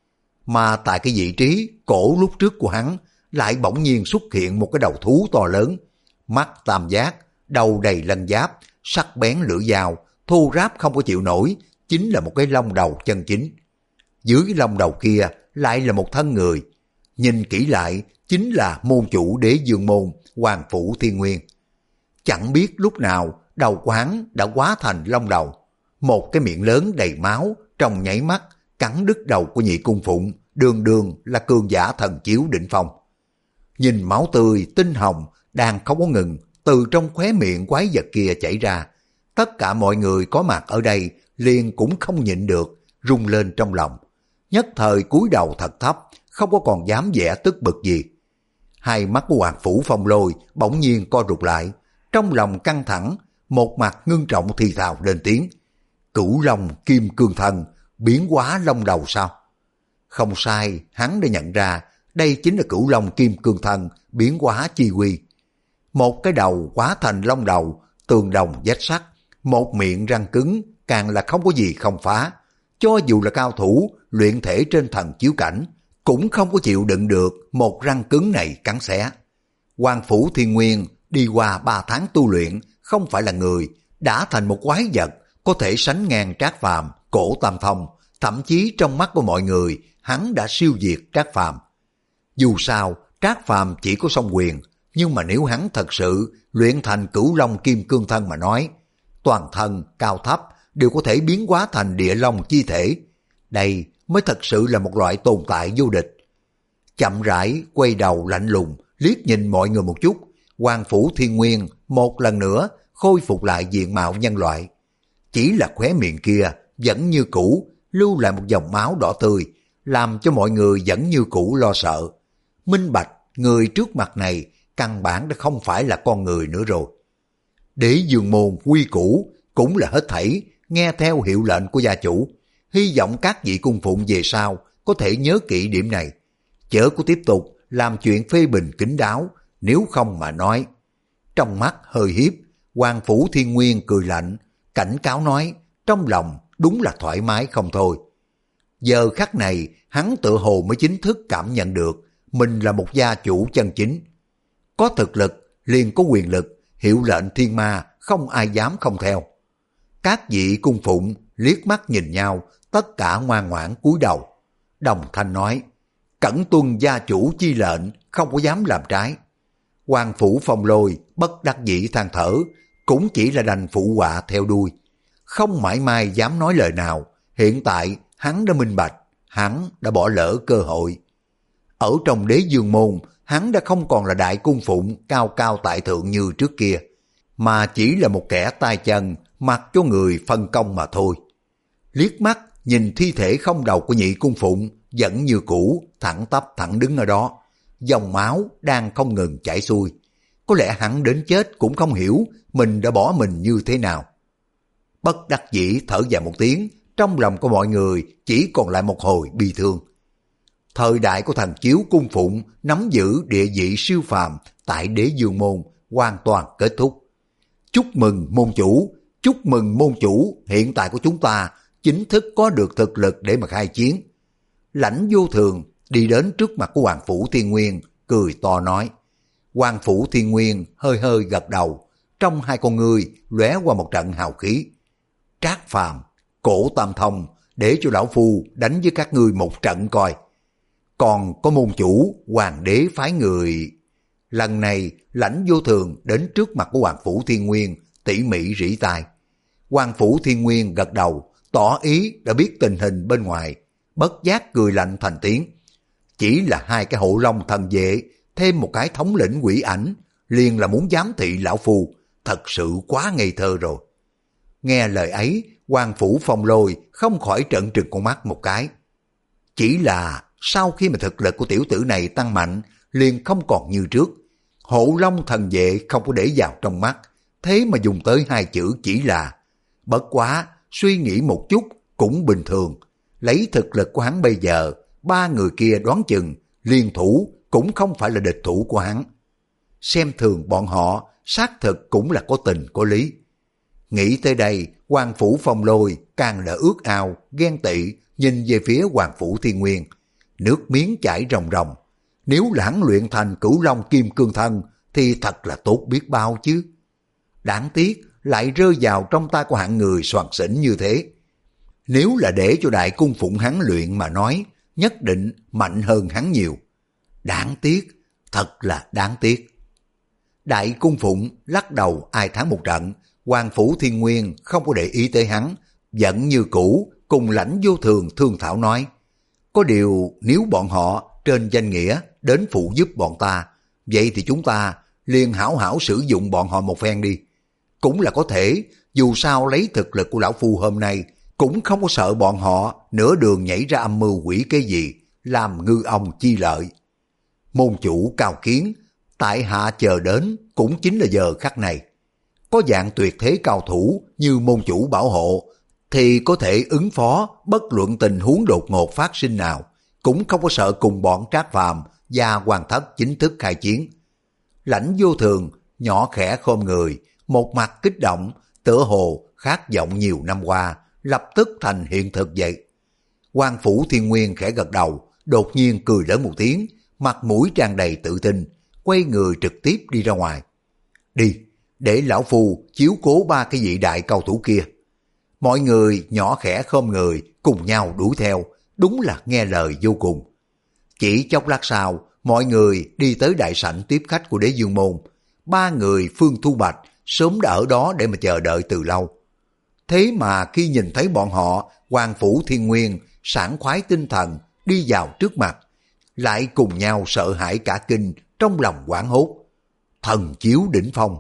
Mà tại cái vị trí cổ lúc trước của hắn lại bỗng nhiên xuất hiện một cái đầu thú to lớn, mắt tam giác, đầu đầy lân giáp, sắc bén lưỡi dao, thô ráp không có chịu nổi, chính là một cái long đầu chân chính. Dưới cái lông đầu kia lại là một thân người, nhìn kỹ lại chính là môn chủ Đế Dương môn Hoàng Phủ Thiên Nguyên. Chẳng biết lúc nào đầu của hắn đã hóa thành long đầu, một cái miệng lớn đầy máu trong nháy mắt cắn đứt đầu của nhị cung phụng, đường đường là cường giả thần chiếu đỉnh phong. Nhìn máu tươi tinh hồng đang không có ngừng từ trong khóe miệng quái vật kia chảy ra, tất cả mọi người có mặt ở đây liền cũng không nhịn được rung lên trong lòng, nhất thời cúi đầu thật thấp, không có còn dám vẻ tức bực gì. Hai mắt của Hoàng Phủ Phong Lôi bỗng nhiên co rụt lại, trong lòng căng thẳng, một mặt ngưng trọng thì thào lên tiếng: Cửu Long Kim Cương Thân, biến hóa long đầu sao? Không sai, hắn đã nhận ra đây chính là Cửu Long Kim Cương Thân biến hóa chi quy. Một cái đầu hóa thành long đầu, tường đồng vách sắt, một miệng răng cứng, càng là không có gì không phá. Cho dù là cao thủ luyện thể trên thần chiếu cảnh, cũng không có chịu đựng được một răng cứng này cắn xé. Hoàng Phủ Thiên Nguyên đi qua ba tháng tu luyện, không phải là người, đã thành một quái vật có thể sánh ngang Trác Phàm, Cổ Tam Thông, thậm chí trong mắt của mọi người, hắn đã siêu việt Trác Phàm. Dù sao, Trác Phàm chỉ có song quyền, nhưng mà nếu hắn thật sự luyện thành Cửu Long Kim Cương Thân mà nói, toàn thân cao thấp đều có thể biến hóa thành địa long chi thể. Đây mới thật sự là một loại tồn tại vô địch. Chậm rãi quay đầu lạnh lùng liếc nhìn mọi người một chút, Hoàng Phủ Thiên Nguyên một lần nữa khôi phục lại diện mạo nhân loại. Chỉ là khóe miệng kia vẫn như cũ, lưu lại một dòng máu đỏ tươi, làm cho mọi người vẫn như cũ lo sợ. Minh bạch, người trước mặt này căn bản đã không phải là con người nữa rồi. Đế Dương môn quy củ cũng là hết thảy nghe theo hiệu lệnh của gia chủ. Hy vọng các vị cung phụng về sau có thể nhớ kỹ điểm này, chớ có tiếp tục làm chuyện phê bình kín đáo, nếu không mà nói. Trong mắt hơi hiếp, Hoàng Phủ Thiên Nguyên cười lạnh, cảnh cáo nói, trong lòng đúng là thoải mái không thôi. Giờ khắc này, hắn tự hồ mới chính thức cảm nhận được mình là một gia chủ chân chính. Có thực lực, liền có quyền lực, hiệu lệnh thiên ma, không ai dám không theo. Các vị cung phụng liếc mắt nhìn nhau, tất cả ngoan ngoãn cúi đầu. Đồng thanh nói, cẩn tuân gia chủ chi lệnh, không có dám làm trái. Hoàng Phủ Phong Lôi bất đắc dĩ than thở, cũng chỉ là đành phụ họa theo đuôi. Không mãi mai dám nói lời nào, hiện tại hắn đã minh bạch, hắn đã bỏ lỡ cơ hội. Ở trong Đế Dương môn, hắn đã không còn là đại cung phụng cao cao tại thượng như trước kia, mà chỉ là một kẻ tay chân mặc cho người phân công mà thôi. Liếc mắt nhìn thi thể không đầu của nhị cung phụng vẫn như cũ thẳng tắp thẳng đứng ở đó, dòng máu đang không ngừng chảy xuôi. Có lẽ hắn đến chết cũng không hiểu mình đã bỏ mình như thế nào. Bất đắc dĩ thở dài một tiếng, trong lòng của mọi người chỉ còn lại một hồi bi thương. Thời đại của thần chiếu cung phụng nắm giữ địa vị siêu phàm tại Đế Dương môn hoàn toàn kết thúc. Chúc mừng môn chủ, chúc mừng môn chủ, hiện tại của chúng ta chính thức có được thực lực để mà khai chiến. Lãnh Vô Thường đi đến trước mặt của Hoàng Phủ Thiên Nguyên, cười to nói. Hoàng Phủ Thiên Nguyên hơi hơi gật đầu, trong hai con ngươi lóe qua một trận hào khí. Trác Phàm, Cổ Tam Thông, để cho lão phu đánh với các ngươi một trận coi. Còn có môn chủ, hoàng đế phái người. Lần này Lãnh Vô Thường đến trước mặt của Hoàng Phủ Thiên Nguyên, tỉ mỉ rỉ tai. Hoàng Phủ Thiên Nguyên gật đầu, tỏ ý đã biết tình hình bên ngoài, bất giác cười lạnh thành tiếng. Chỉ là hai cái hộ long thần vệ, thêm một cái thống lĩnh quỷ ảnh, liền là muốn giám thị lão phu, thật sự quá ngây thơ rồi. Nghe lời ấy, Hoàng Phủ Phong Lôi không khỏi trợn trừng con mắt một cái. Chỉ là sau khi mà thực lực của tiểu tử này tăng mạnh, liền không còn như trước. Hộ long thần vệ không có để vào trong mắt, thế mà dùng tới hai chữ chỉ là. Bất quá, suy nghĩ một chút cũng bình thường. Lấy thực lực của hắn bây giờ, ba người kia đoán chừng, liên thủ cũng không phải là địch thủ của hắn. Xem thường bọn họ, xác thực cũng là có tình có lý. Nghĩ tới đây, Hoàng Phủ Phong Lôi càng là ước ao, ghen tị, nhìn về phía Hoàng Phủ Thiên Nguyên. Nước miếng chảy ròng ròng. Nếu là hắn luyện thành Cửu Long Kim Cương Thân, thì thật là tốt biết bao chứ. Đáng tiếc, lại rơi vào trong tay của hạng người soàn xỉn như thế. Nếu là để cho đại cung phụng hắn luyện mà nói, nhất định mạnh hơn hắn nhiều. Đáng tiếc, thật là đáng tiếc. Đại cung phụng lắc đầu ai thắng một trận, Hoàng Phủ Thiên Nguyên không có để ý tới hắn, vẫn như cũ cùng Lãnh Vô Thường thương thảo nói. Có điều nếu bọn họ trên danh nghĩa đến phụ giúp bọn ta, vậy thì chúng ta liền hảo hảo sử dụng bọn họ một phen đi. Cũng là có thể, dù sao lấy thực lực của lão phu hôm nay, cũng không có sợ bọn họ nửa đường nhảy ra âm mưu quỷ cái gì, làm ngư ông chi lợi. Môn chủ cao kiến, tại hạ chờ đến cũng chính là giờ khắc này. Có dạng tuyệt thế cao thủ như môn chủ bảo hộ, thì có thể ứng phó bất luận tình huống đột ngột phát sinh nào, cũng không có sợ cùng bọn Trác Phàm và Hoàng Thất chính thức khai chiến. Lãnh Vô Thường nhỏ khẽ khom người, một mặt kích động, tựa hồ khát vọng nhiều năm qua, lập tức thành hiện thực vậy. Hoàng Phủ Thiên Nguyên khẽ gật đầu, đột nhiên cười lớn một tiếng, mặt mũi tràn đầy tự tin, quay người trực tiếp đi ra ngoài. Đi, để lão phu chiếu cố ba cái vị đại cao thủ kia. Mọi người nhỏ khẽ khom người, cùng nhau đuổi theo, đúng là nghe lời vô cùng. Chỉ chốc lát sau, mọi người đi tới đại sảnh tiếp khách của Đế Dương môn. Ba người Phương Thu Bạch sớm đã ở đó để mà chờ đợi từ lâu. Thế mà khi nhìn thấy bọn họ, Hoàng Phủ Thiên Nguyên sảng khoái tinh thần đi vào trước mặt, lại cùng nhau sợ hãi cả kinh, trong lòng hoảng hốt. Thần chiếu đỉnh phong.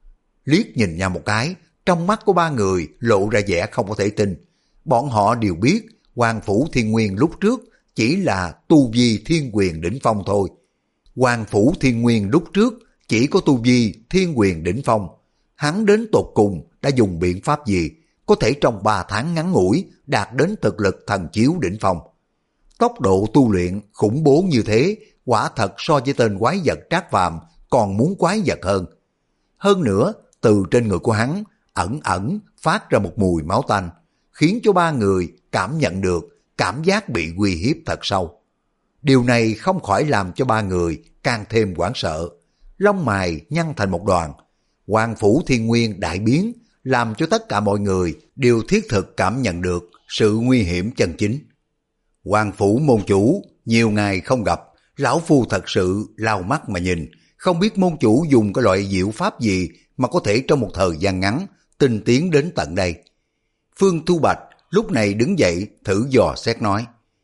Liếc nhìn nhau một cái, trong mắt của ba người lộ ra vẻ không có thể tin. Bọn họ đều biết Hoàng Phủ Thiên Nguyên lúc trước chỉ là tu vi thiên quyền đỉnh phong thôi. Hoàng Phủ Thiên Nguyên lúc trước chỉ có tu vi thiên quyền đỉnh phong. Hắn đến tột cùng đã dùng biện pháp gì có thể trong ba tháng ngắn ngủi đạt đến thực lực thần chiếu đỉnh phong. Tốc độ tu luyện khủng bố như thế, quả thật so với tên quái vật Trác Phàm còn muốn quái vật hơn. Hơn nữa, từ trên người của hắn ẩn ẩn phát ra một mùi máu tanh, khiến cho ba người cảm nhận được cảm giác bị uy hiếp thật sâu. Điều này không khỏi làm cho ba người càng thêm hoảng sợ, lông mày nhăn thành một đoàn. Hoàng Phủ Thiên Nguyên đại biến, làm cho tất cả mọi người đều thiết thực cảm nhận được sự nguy hiểm chân chính. Hoàng Phủ môn chủ, nhiều ngày không gặp, lão phu thật sự lau mắt mà nhìn, không biết môn chủ dùng cái loại diệu pháp gì mà có thể trong một thời gian ngắn tinh tiến đến tận đây. Phương Thu Bạch lúc này đứng dậy thử dò xét nói.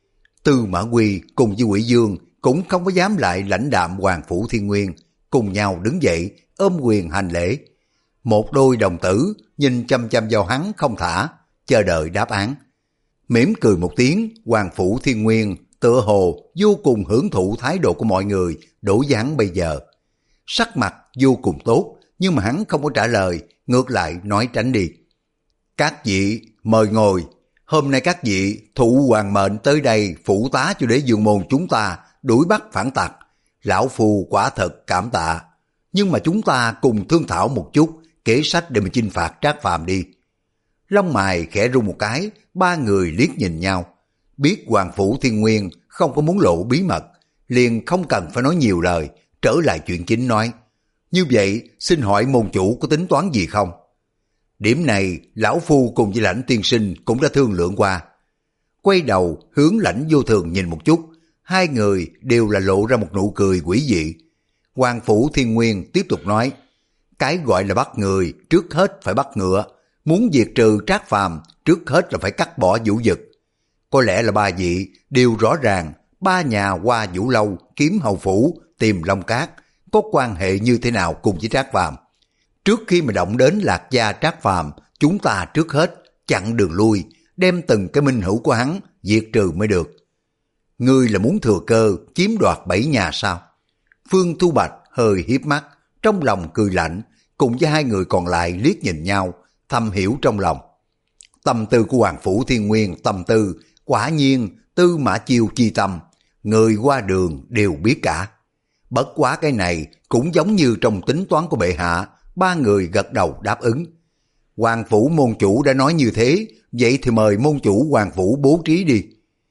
Tư Mã Quy cùng với Quỷ Dương cũng không có dám lại lãnh đạm Hoàng Phủ Thiên Nguyên, cùng nhau đứng dậy ôm quyền hành lễ. Một đôi đồng tử nhìn chăm chăm vào hắn không thả, chờ đợi đáp án. Mỉm cười một tiếng, Hoàng Phủ Thiên Nguyên tựa hồ vô cùng hưởng thụ thái độ của mọi người đối với hắn bây giờ. Sắc mặt vô cùng tốt, nhưng mà hắn không có trả lời, ngược lại nói tránh đi. Các vị mời ngồi, hôm nay các vị thụ hoàng mệnh tới đây phụ tá cho đế dương môn chúng ta đuổi bắt phản tặc. Lão phu quả thật cảm tạ, nhưng mà chúng ta cùng thương thảo một chút kế sách để mà chinh phạt Trác Phàm đi. Lông mày khẽ rung một cái, ba người liếc nhìn nhau. Biết Hoàng Phủ Thiên Nguyên không có muốn lộ bí mật, liền không cần phải nói nhiều lời, trở lại chuyện chính nói. Như vậy, xin hỏi môn chủ có tính toán gì không? Điểm này, lão phu cùng với Lãnh tiên sinh cũng đã thương lượng qua. Quay đầu, hướng Lãnh Vô Thường nhìn một chút, hai người đều là lộ ra một nụ cười quỷ dị. Hoàng Phủ Thiên Nguyên tiếp tục nói, cái gọi là bắt người, trước hết phải bắt ngựa. Muốn diệt trừ Trác Phàm, trước hết là phải cắt bỏ Vũ Dực. Có lẽ là ba vị đều rõ ràng ba nhà Hoa Vũ Lâu, Kiếm Hầu Phủ, Tìm Long Cát có quan hệ như thế nào cùng với Trác Phàm. Trước khi mà động đến Lạc Gia Trác Phàm, chúng ta trước hết chặn đường lui, đem từng cái minh hữu của hắn diệt trừ mới được. Ngươi là muốn thừa cơ chiếm đoạt bảy nhà sao? Phương Thu Bạch hơi hiếp mắt, trong lòng cười lạnh, cùng với hai người còn lại liếc nhìn nhau, thầm hiểu trong lòng. Tâm tư của Hoàng Phủ Thiên Nguyên tâm tư, quả nhiên Tư Mã Chiêu chi tâm, người qua đường đều biết cả. Bất quá cái này cũng giống như trong tính toán của bệ hạ, ba người gật đầu đáp ứng. Hoàng Phủ môn chủ đã nói như thế, vậy thì mời môn chủ Hoàng Phủ bố trí đi.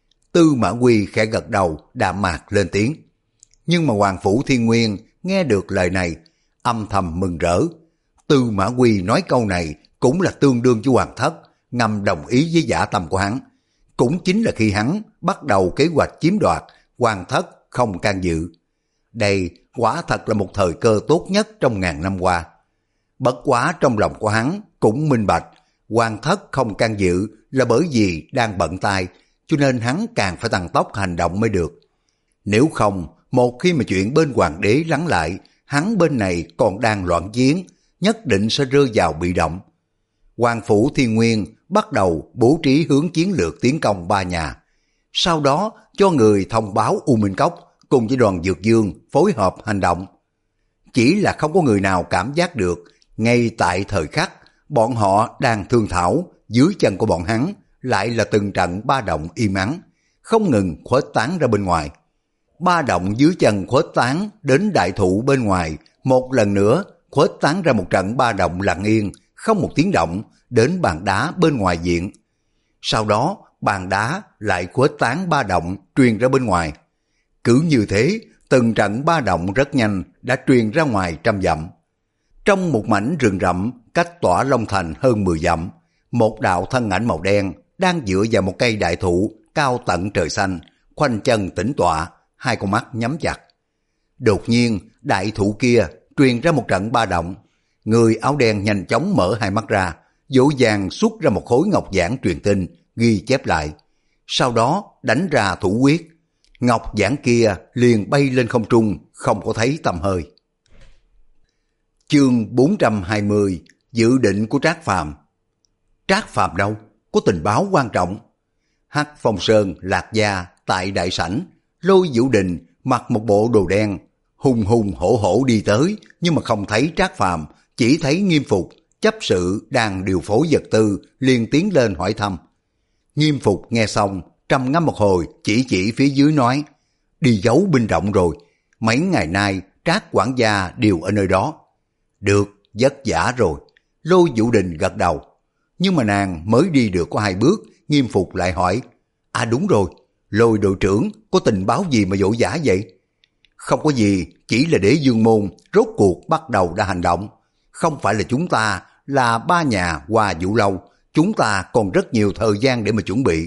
Tư Mã Quy khẽ gật đầu, đạm mạc lên tiếng. Nhưng mà Hoàng Phủ Thiên Nguyên nghe được lời này, âm thầm mừng rỡ. Tư Mã Quy nói câu này cũng là tương đương với Hoàng Thất, ngầm đồng ý với dạ tâm của hắn. Cũng chính là khi hắn bắt đầu kế hoạch chiếm đoạt, Hoàng Thất không can dự. Đây quả thật là một thời cơ tốt nhất trong ngàn năm qua. Bất quá trong lòng của hắn cũng minh bạch, Hoàng Thất không can dự là bởi vì đang bận tay, cho nên hắn càng phải tăng tốc hành động mới được. Nếu không, một khi mà chuyện bên Hoàng đế lắng lại, hắn bên này còn đang loạn chiến, nhất định sẽ rơi vào bị động. Hoàng Phủ Thiên Nguyên bắt đầu bố trí hướng chiến lược tiến công ba nhà. Sau đó cho người thông báo U Minh Cốc cùng với đoàn Dược Dương phối hợp hành động. Chỉ là không có người nào cảm giác được, ngay tại thời khắc bọn họ đang thương thảo, dưới chân của bọn hắn lại là từng trận ba động im ắng, không ngừng khuếch tán ra bên ngoài. Ba động dưới chân khuếch tán đến đại thụ bên ngoài, một lần nữa khuếch tán ra một trận ba động lặng yên, không một tiếng động, đến bàn đá bên ngoài viện. Sau đó, bàn đá lại khuếch tán ba động truyền ra bên ngoài. Cứ như thế, từng trận ba động rất nhanh đã truyền ra ngoài trăm dặm. Trong một mảnh rừng rậm cách Tỏa Long Thành hơn mười dặm, một đạo thân ảnh màu đen đang dựa vào một cây đại thụ cao tận trời xanh, khoanh chân tĩnh tọa, hai con mắt nhắm chặt. Đột nhiên, đại thụ kia truyền ra một trận ba động. Người áo đen nhanh chóng mở hai mắt ra, dỗ dàng xuất ra một khối ngọc giản truyền tin, ghi chép lại. Sau đó đánh ra thủ quyết. Ngọc giản kia liền bay lên không trung, không có thấy tăm hơi. Chương bốn trăm hai mươi, dự định của Trác Phàm. Trác Phàm đâu? Có tình báo quan trọng. Hắc Phong Sơn, Lạc Gia tại đại sảnh, Lôi Vũ Đình mặc một bộ đồ đen, hùng hùng hổ hổ đi tới, nhưng mà không thấy Trác Phàm, chỉ thấy Nghiêm Phục, chấp sự đang điều phối vật tư, liền tiến lên hỏi thăm. Nghiêm Phục nghe xong, trầm ngâm một hồi, chỉ chỉ phía dưới nói, đi giấu binh động rồi, mấy ngày nay Trác quản gia đều ở nơi đó. Được, vất vả rồi. Lôi Vũ Đình gật đầu. Nhưng mà nàng mới đi được có hai bước, Nghiêm Phục lại hỏi, à đúng rồi, Lôi đội trưởng có tình báo gì mà vội vã vậy? Không có gì, chỉ là Đế Dương Môn rốt cuộc bắt đầu đã hành động. Không phải là chúng ta, là ba nhà Hoa Vũ Lâu, chúng ta còn rất nhiều thời gian để mà chuẩn bị.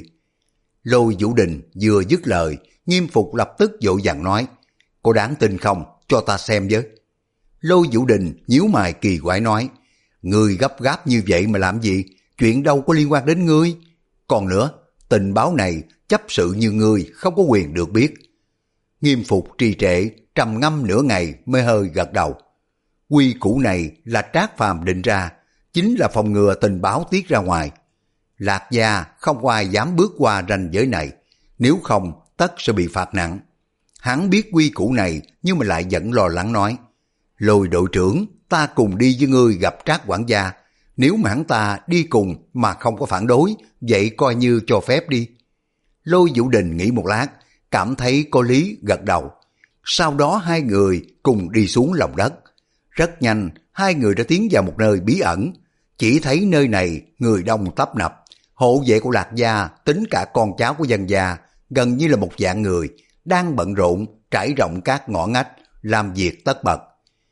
Lôi Vũ Đình vừa dứt lời, Nghiêm Phục lập tức vội vàng nói, có đáng tin không, cho ta xem với. Lôi Vũ Đình nhíu mày kỳ quái nói, ngươi gấp gáp như vậy mà làm gì, chuyện đâu có liên quan đến ngươi. Còn nữa, tình báo này chấp sự như ngươi không có quyền được biết. Nghiêm Phục trì trệ, trầm ngâm nửa ngày mới hơi gật đầu. Quy củ này là Trác Phàm định ra, chính là phòng ngừa tình báo tiết ra ngoài. Lạc Gia không ai dám bước qua ranh giới này, nếu không tất sẽ bị phạt nặng. Hắn biết quy củ này nhưng mà lại vẫn lo lắng nói, Lôi đội trưởng, ta cùng đi với ngươi gặp Trác quản gia, nếu mà hắn ta đi cùng mà không có phản đối, vậy coi như cho phép đi. Lôi Vũ Đình nghĩ một lát, cảm thấy có lý, gật đầu. Sau đó hai người cùng đi xuống lòng đất. Rất nhanh, hai người đã tiến vào một nơi bí ẩn. Chỉ thấy nơi này người đông tấp nập, hộ vệ của Lạc Gia, tính cả con cháu của dân gia, gần như là một vạn người, đang bận rộn trải rộng các ngõ ngách, làm việc tất bật.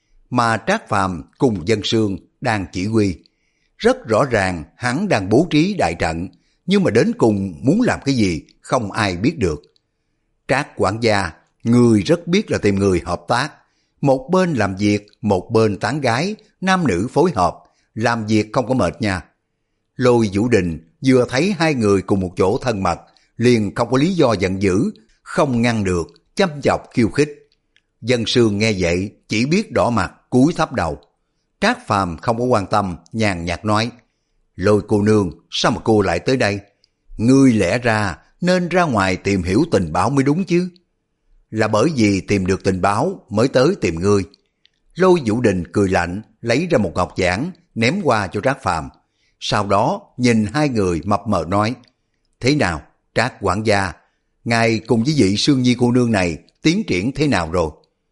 Mà Trác Phàm cùng Dân Sương đang chỉ huy. Rất rõ ràng hắn đang bố trí đại trận, nhưng mà đến cùng muốn làm cái gì không ai biết được. Trác quản gia, người rất biết là tìm người hợp tác. Một bên làm việc, một bên tán gái, nam nữ phối hợp, làm việc không có mệt nha. Lôi Vũ Đình vừa thấy hai người cùng một chỗ thân mật, liền không có lý do giận dữ, không ngăn được, chăm chọc khiêu khích. Dân Sương nghe vậy, chỉ biết đỏ mặt, cúi thấp đầu. Trác Phàm không có quan tâm, nhàn nhạt nói, Lôi cô nương, sao mà cô lại tới đây? Ngươi lẽ ra nên ra ngoài tìm hiểu tình báo mới đúng chứ. Là bởi vì tìm được tình báo mới tới tìm ngươi. Lôi Vũ Đình cười lạnh, lấy ra một ngọc giản, ném qua cho Trác Phàm. Sau đó nhìn hai người mập mờ nói, thế nào, Trác quản gia, ngài cùng với vị Sương Nhi cô nương này tiến triển thế nào rồi?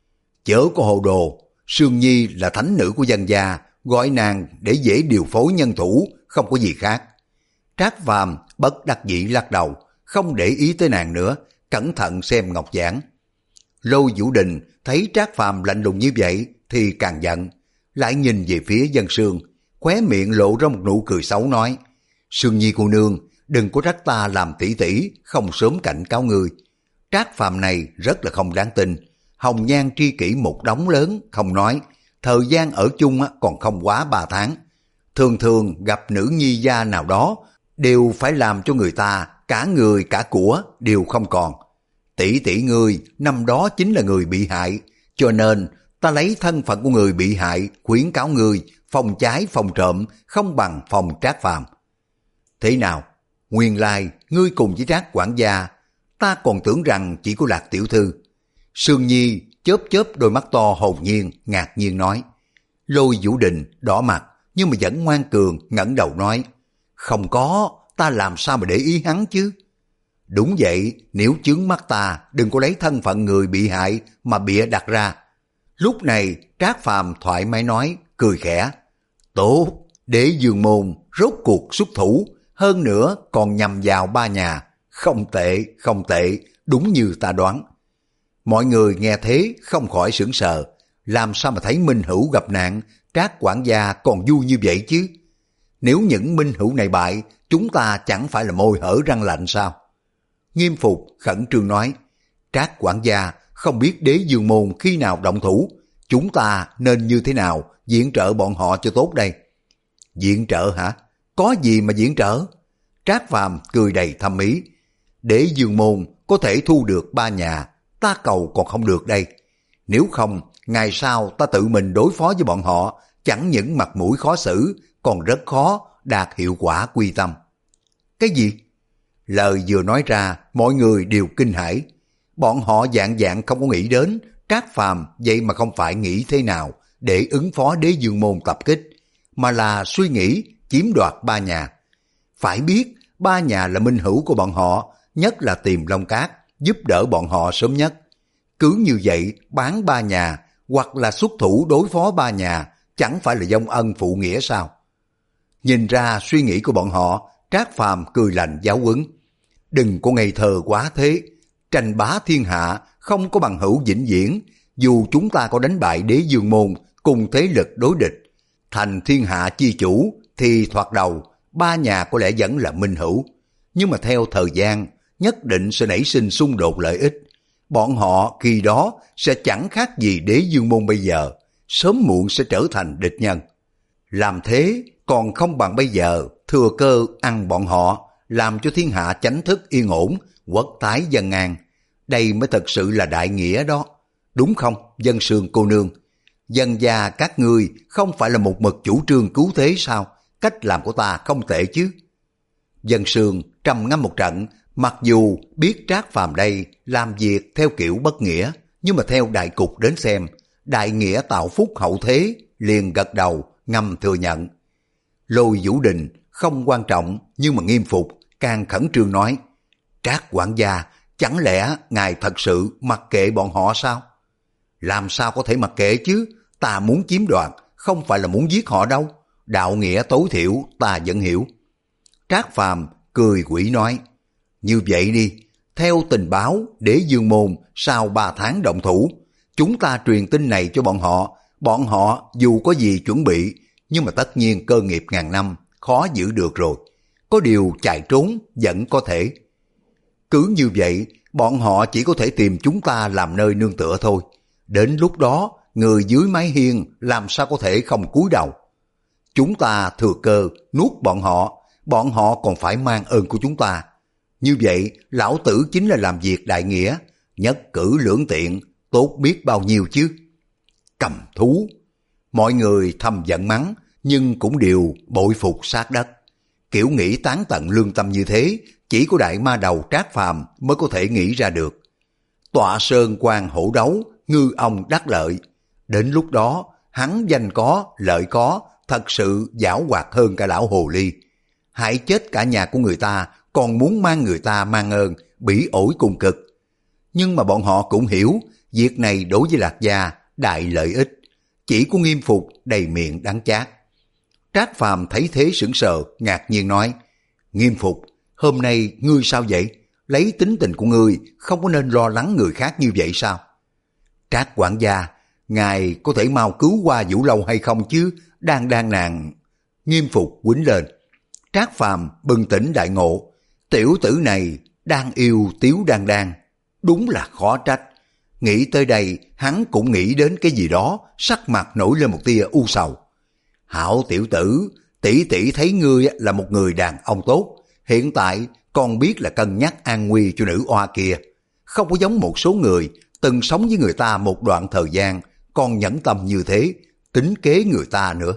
Chớ có hồ đồ, Sương Nhi là thánh nữ của dân gia, gọi nàng để dễ điều phối nhân thủ, không có gì khác. Trác Phàm bất đắc dĩ lắc đầu, không để ý tới nàng nữa, cẩn thận xem ngọc giản. Lôi Vũ Đình thấy Trác Phàm lạnh lùng như vậy thì càng giận, lại nhìn về phía Dân Sương, khóe miệng lộ ra một nụ cười xấu nói, Sương Nhi cô nương, đừng có trách ta làm tỷ tỷ, không sớm cảnh cáo ngươi. Trác Phàm này rất là không đáng tin, hồng nhan tri kỷ một đống lớn, không nói, thời gian ở chung còn không quá ba tháng. Thường thường gặp nữ nhi gia nào đó, đều phải làm cho người ta cả người cả của đều không còn. Tỷ tỷ ngươi năm đó chính là người bị hại, cho nên ta lấy thân phận của người bị hại khuyến cáo ngươi phòng trái phòng trộm không bằng phòng Trác Phàm. Thế nào? Nguyên lai ngươi cùng với Trác quản gia, ta còn tưởng rằng chỉ có Lạc tiểu thư. Sương Nhi chớp chớp đôi mắt to hồn nhiên, ngạc nhiên nói. Lôi Vũ Đình đỏ mặt nhưng mà vẫn ngoan cường ngẩng đầu nói, không có, ta làm sao mà để ý hắn chứ. Đúng vậy, nếu chướng mắt ta, đừng có lấy thân phận người bị hại mà bịa đặt ra. Lúc này Trác Phàm thoải mái nói, cười khẽ. Tốt, Đế Dương Môn rốt cuộc xuất thủ, hơn nữa còn nhằm vào ba nhà. Không tệ, không tệ, đúng như ta đoán. Mọi người nghe thế không khỏi sửng sờ, làm sao mà thấy minh hữu gặp nạn, Trác quản gia còn vui như vậy chứ. Nếu những minh hữu này bại, chúng ta chẳng phải là môi hở răng lạnh sao? Nghiêm Phục khẩn trương nói, Trác quản gia không biết Đế Dương Môn khi nào động thủ, chúng ta nên như thế nào viện trợ bọn họ cho tốt đây? Viện trợ hả? Có gì mà viện trợ? Trác Phàm cười đầy thâm ý. Đế Dương Môn có thể thu được ba nhà, ta cầu còn không được đây. Nếu không, ngày sau ta tự mình đối phó với bọn họ, chẳng những mặt mũi khó xử, còn rất khó đạt hiệu quả quy tâm. Cái gì? Lời vừa nói ra, mọi người đều kinh hãi. Bọn họ dạng dạng không có nghĩ đến, Trác Phàm vậy mà không phải nghĩ thế nào để ứng phó Đế Dương Môn tập kích, mà là suy nghĩ chiếm đoạt ba nhà. Phải biết, ba nhà là minh hữu của bọn họ, nhất là Tiềm Long Cát, giúp đỡ bọn họ sớm nhất. Cứ như vậy, bán ba nhà, hoặc là xuất thủ đối phó ba nhà, chẳng phải là vong ân phụ nghĩa sao? Nhìn ra suy nghĩ của bọn họ, Trác Phàm cười lạnh giáo huấn. Đừng có ngây thơ quá thế, tranh bá thiên hạ không có bằng hữu vĩnh viễn, dù chúng ta có đánh bại Đế Dương Môn cùng thế lực đối địch, thành thiên hạ chi chủ thì thoạt đầu ba nhà có lẽ vẫn là minh hữu, nhưng mà theo thời gian nhất định sẽ nảy sinh xung đột lợi ích. Bọn họ khi đó sẽ chẳng khác gì Đế Dương Môn bây giờ, sớm muộn sẽ trở thành địch nhân. Làm thế còn không bằng bây giờ thừa cơ ăn bọn họ, làm cho thiên hạ chánh thức yên ổn, quốc thái dân an. Đây mới thật sự là đại nghĩa đó. Đúng không, Dân Sương cô nương? Dân gia các ngươi không phải là một mực chủ trương cứu thế sao? Cách làm của ta không tệ chứ. Dân Sương trầm ngâm một trận, mặc dù biết Trác Phàm đây làm việc theo kiểu bất nghĩa, nhưng mà theo đại cục đến xem, đại nghĩa tạo phúc hậu thế, liền gật đầu ngầm thừa nhận. Lôi Vũ Đình không quan trọng nhưng mà nghiêm phục, càng khẩn trương nói: Trác quản gia, chẳng lẽ ngài thật sự mặc kệ bọn họ sao? Làm sao có thể mặc kệ chứ, ta muốn chiếm đoạt, không phải là muốn giết họ đâu. Đạo nghĩa tối thiểu ta vẫn hiểu. Trác Phàm cười quỷ nói: Như vậy đi, theo tình báo Đế Dương Môn sau ba tháng động thủ, chúng ta truyền tin này cho bọn họ. Bọn họ dù có gì chuẩn bị, nhưng mà tất nhiên cơ nghiệp ngàn năm khó giữ được rồi. Có điều chạy trốn vẫn có thể. Cứ như vậy, bọn họ chỉ có thể tìm chúng ta làm nơi nương tựa thôi. Đến lúc đó, người dưới mái hiên làm sao có thể không cúi đầu. Chúng ta thừa cơ nuốt bọn họ, bọn họ còn phải mang ơn của chúng ta. Như vậy, lão tử chính là làm việc đại nghĩa, nhất cử lưỡng tiện, tốt biết bao nhiêu chứ. Cầm thú! Mọi người thầm giận mắng, nhưng cũng đều bội phục sát đất. Kiểu nghĩ tán tận lương tâm như thế, chỉ có đại ma đầu Trác Phàm mới có thể nghĩ ra được. Tọa sơn quan hổ đấu, ngư ông đắc lợi. Đến lúc đó, hắn danh có, lợi có, thật sự giảo hoạt hơn cả lão hồ ly. Hại chết cả nhà của người ta, còn muốn mang người ta mang ơn, bỉ ổi cùng cực. Nhưng mà bọn họ cũng hiểu, việc này đối với Lạc Gia đại lợi ích, chỉ có Nghiêm Phục đầy miệng đắng chát. Trác Phàm thấy thế sững sờ, ngạc nhiên nói: Nghiêm Phục, hôm nay ngươi sao vậy? Lấy tính tình của ngươi, không có nên lo lắng người khác như vậy sao? Trác quản gia, ngài có thể mau cứu qua Vũ Lâu hay không chứ? Đang đang nàng. Nghiêm Phục quýnh lên. Trác Phàm bừng tỉnh đại ngộ, tiểu tử này đang yêu Tiếu Đan Đan, đúng là khó trách. Nghĩ tới đây, hắn cũng nghĩ đến cái gì đó, sắc mặt nổi lên một tia u sầu. Hảo tiểu tử, tỷ tỷ thấy ngươi là một người đàn ông tốt, hiện tại còn biết là cân nhắc an nguy cho nữ oa kia, không có giống một số người từng sống với người ta một đoạn thời gian, còn nhẫn tâm như thế, tính kế người ta nữa.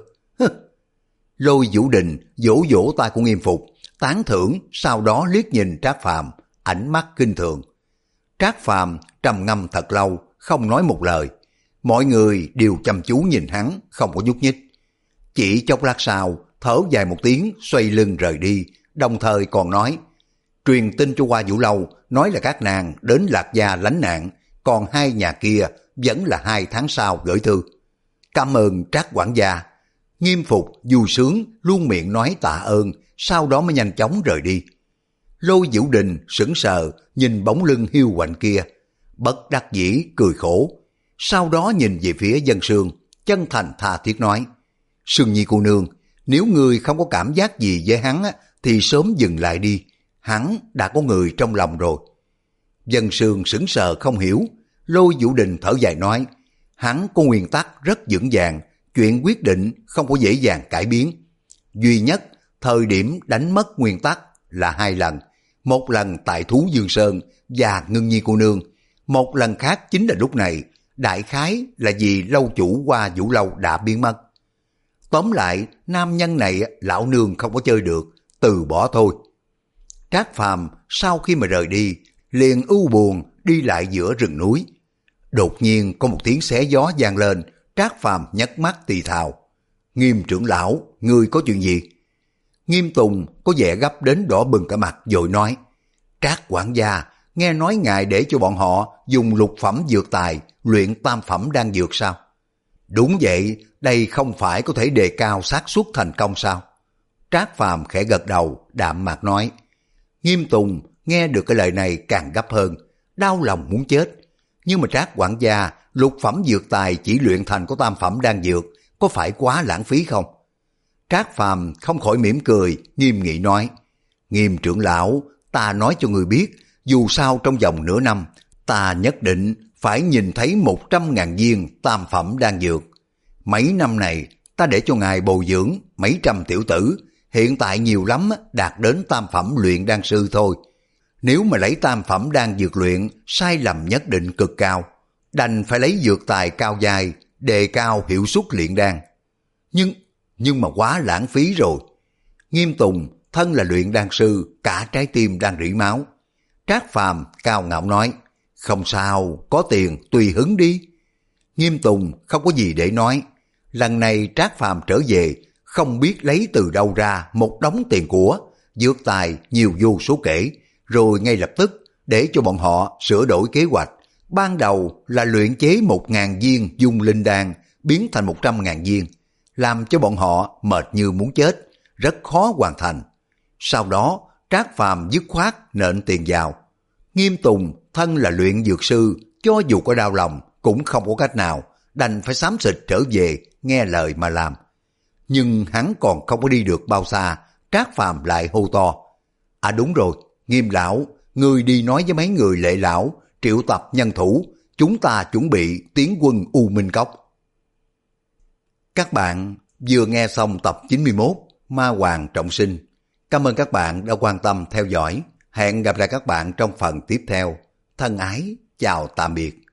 Lôi Vũ Đình vỗ vỗ tay của Nghiêm Phục, tán thưởng, sau đó liếc nhìn Trác Phàm, ánh mắt kinh thường. Trác Phàm trầm ngâm thật lâu, không nói một lời. Mọi người đều chăm chú nhìn hắn, không có nhúc nhích. Chỉ chốc lát sau, thở dài một tiếng, xoay lưng rời đi, đồng thời còn nói: Truyền tin cho Hoa Vũ Lâu, nói là các nàng đến Lạc Gia lánh nạn, còn hai nhà kia vẫn là hai tháng sau gửi thư. Cảm ơn Trác quản gia. Nghiêm Phục vui sướng, luôn miệng nói tạ ơn, sau đó mới nhanh chóng rời đi. Lôi Vũ Đình sững sờ nhìn bóng lưng hiu quạnh kia, bất đắc dĩ cười khổ, sau đó nhìn về phía Dân Sương, chân thành tha thiết nói: Sương Nhi cô nương, nếu ngươi không có cảm giác gì với hắn thì sớm dừng lại đi, hắn đã có người trong lòng rồi. Dân Sương sững sờ không hiểu. Lôi Vũ Đình thở dài nói: hắn có nguyên tắc rất vững vàng, chuyện quyết định không có dễ dàng cải biến. Duy nhất thời điểm đánh mất nguyên tắc là hai lần, một lần tại Thú Dương Sơn và Ngưng Nhi cô nương, một lần khác chính là lúc này, đại khái là vì lâu chủ Hoa Vũ Lâu đã biến mất. Tóm lại, nam nhân này lão nương không có chơi được, từ bỏ thôi. Trác Phàm sau khi mà rời đi, liền ưu buồn đi lại giữa rừng núi. Đột nhiên có một tiếng xé gió vang lên, Trác Phàm nhấc mắt thì thào: Nghiêm trưởng lão, ngươi có chuyện gì? Nghiêm Tùng có vẻ gấp đến đỏ bừng cả mặt, vội nói: Trác quản gia, nghe nói ngài để cho bọn họ dùng lục phẩm dược tài luyện tam phẩm đan dược sao? Đúng vậy, đây không phải có thể đề cao xác suất thành công sao? Trác Phàm khẽ gật đầu, đạm mạc nói. Nghiêm Tùng nghe được cái lời này càng gấp hơn, đau lòng muốn chết. Nhưng mà Trác quản gia, lục phẩm dược tài chỉ luyện thành có tam phẩm đan dược, có phải quá lãng phí không? Trác Phàm không khỏi mỉm cười, nghiêm nghị nói: Nghiêm trưởng lão, ta nói cho người biết, dù sao trong vòng nửa năm, ta nhất định phải nhìn thấy một trăm ngàn viên tam phẩm đan dược. Mấy năm này, ta để cho ngài bồi dưỡng mấy trăm tiểu tử, hiện tại nhiều lắm đạt đến tam phẩm luyện đan sư thôi. Nếu mà lấy tam phẩm đan dược luyện, sai lầm nhất định cực cao, đành phải lấy dược tài cao dài, đề cao hiệu suất luyện đan. Nhưng, nhưng mà quá lãng phí rồi. Nghiêm Tùng, thân là luyện đan sư, cả trái tim đang rỉ máu. Trác Phàm cao ngạo nói: Không sao, có tiền tùy hứng đi. Nghiêm Tùng không có gì để nói. Lần này Trác Phàm trở về, không biết lấy từ đâu ra một đống tiền của, dược tài nhiều vô số kể, rồi ngay lập tức để cho bọn họ sửa đổi kế hoạch. Ban đầu là luyện chế một ngàn viên dung linh đan, biến thành một trăm ngàn viên, làm cho bọn họ mệt như muốn chết, rất khó hoàn thành. Sau đó, Trác Phàm dứt khoát nện tiền vào. Nghiêm Tùng, thân là luyện dược sư, cho dù có đau lòng, cũng không có cách nào, đành phải xám xịt trở về, nghe lời mà làm. Nhưng hắn còn không có đi được bao xa, Trác Phàm lại hô to: À đúng rồi, Nghiêm lão, người đi nói với mấy người Lệ lão, triệu tập nhân thủ, chúng ta chuẩn bị tiến quân U Minh Cốc. Các bạn vừa nghe xong tập chín mươi mốt Ma Hoàng Trọng Sinh. Cảm ơn các bạn đã quan tâm theo dõi. Hẹn gặp lại các bạn trong phần tiếp theo. Thân ái, chào tạm biệt.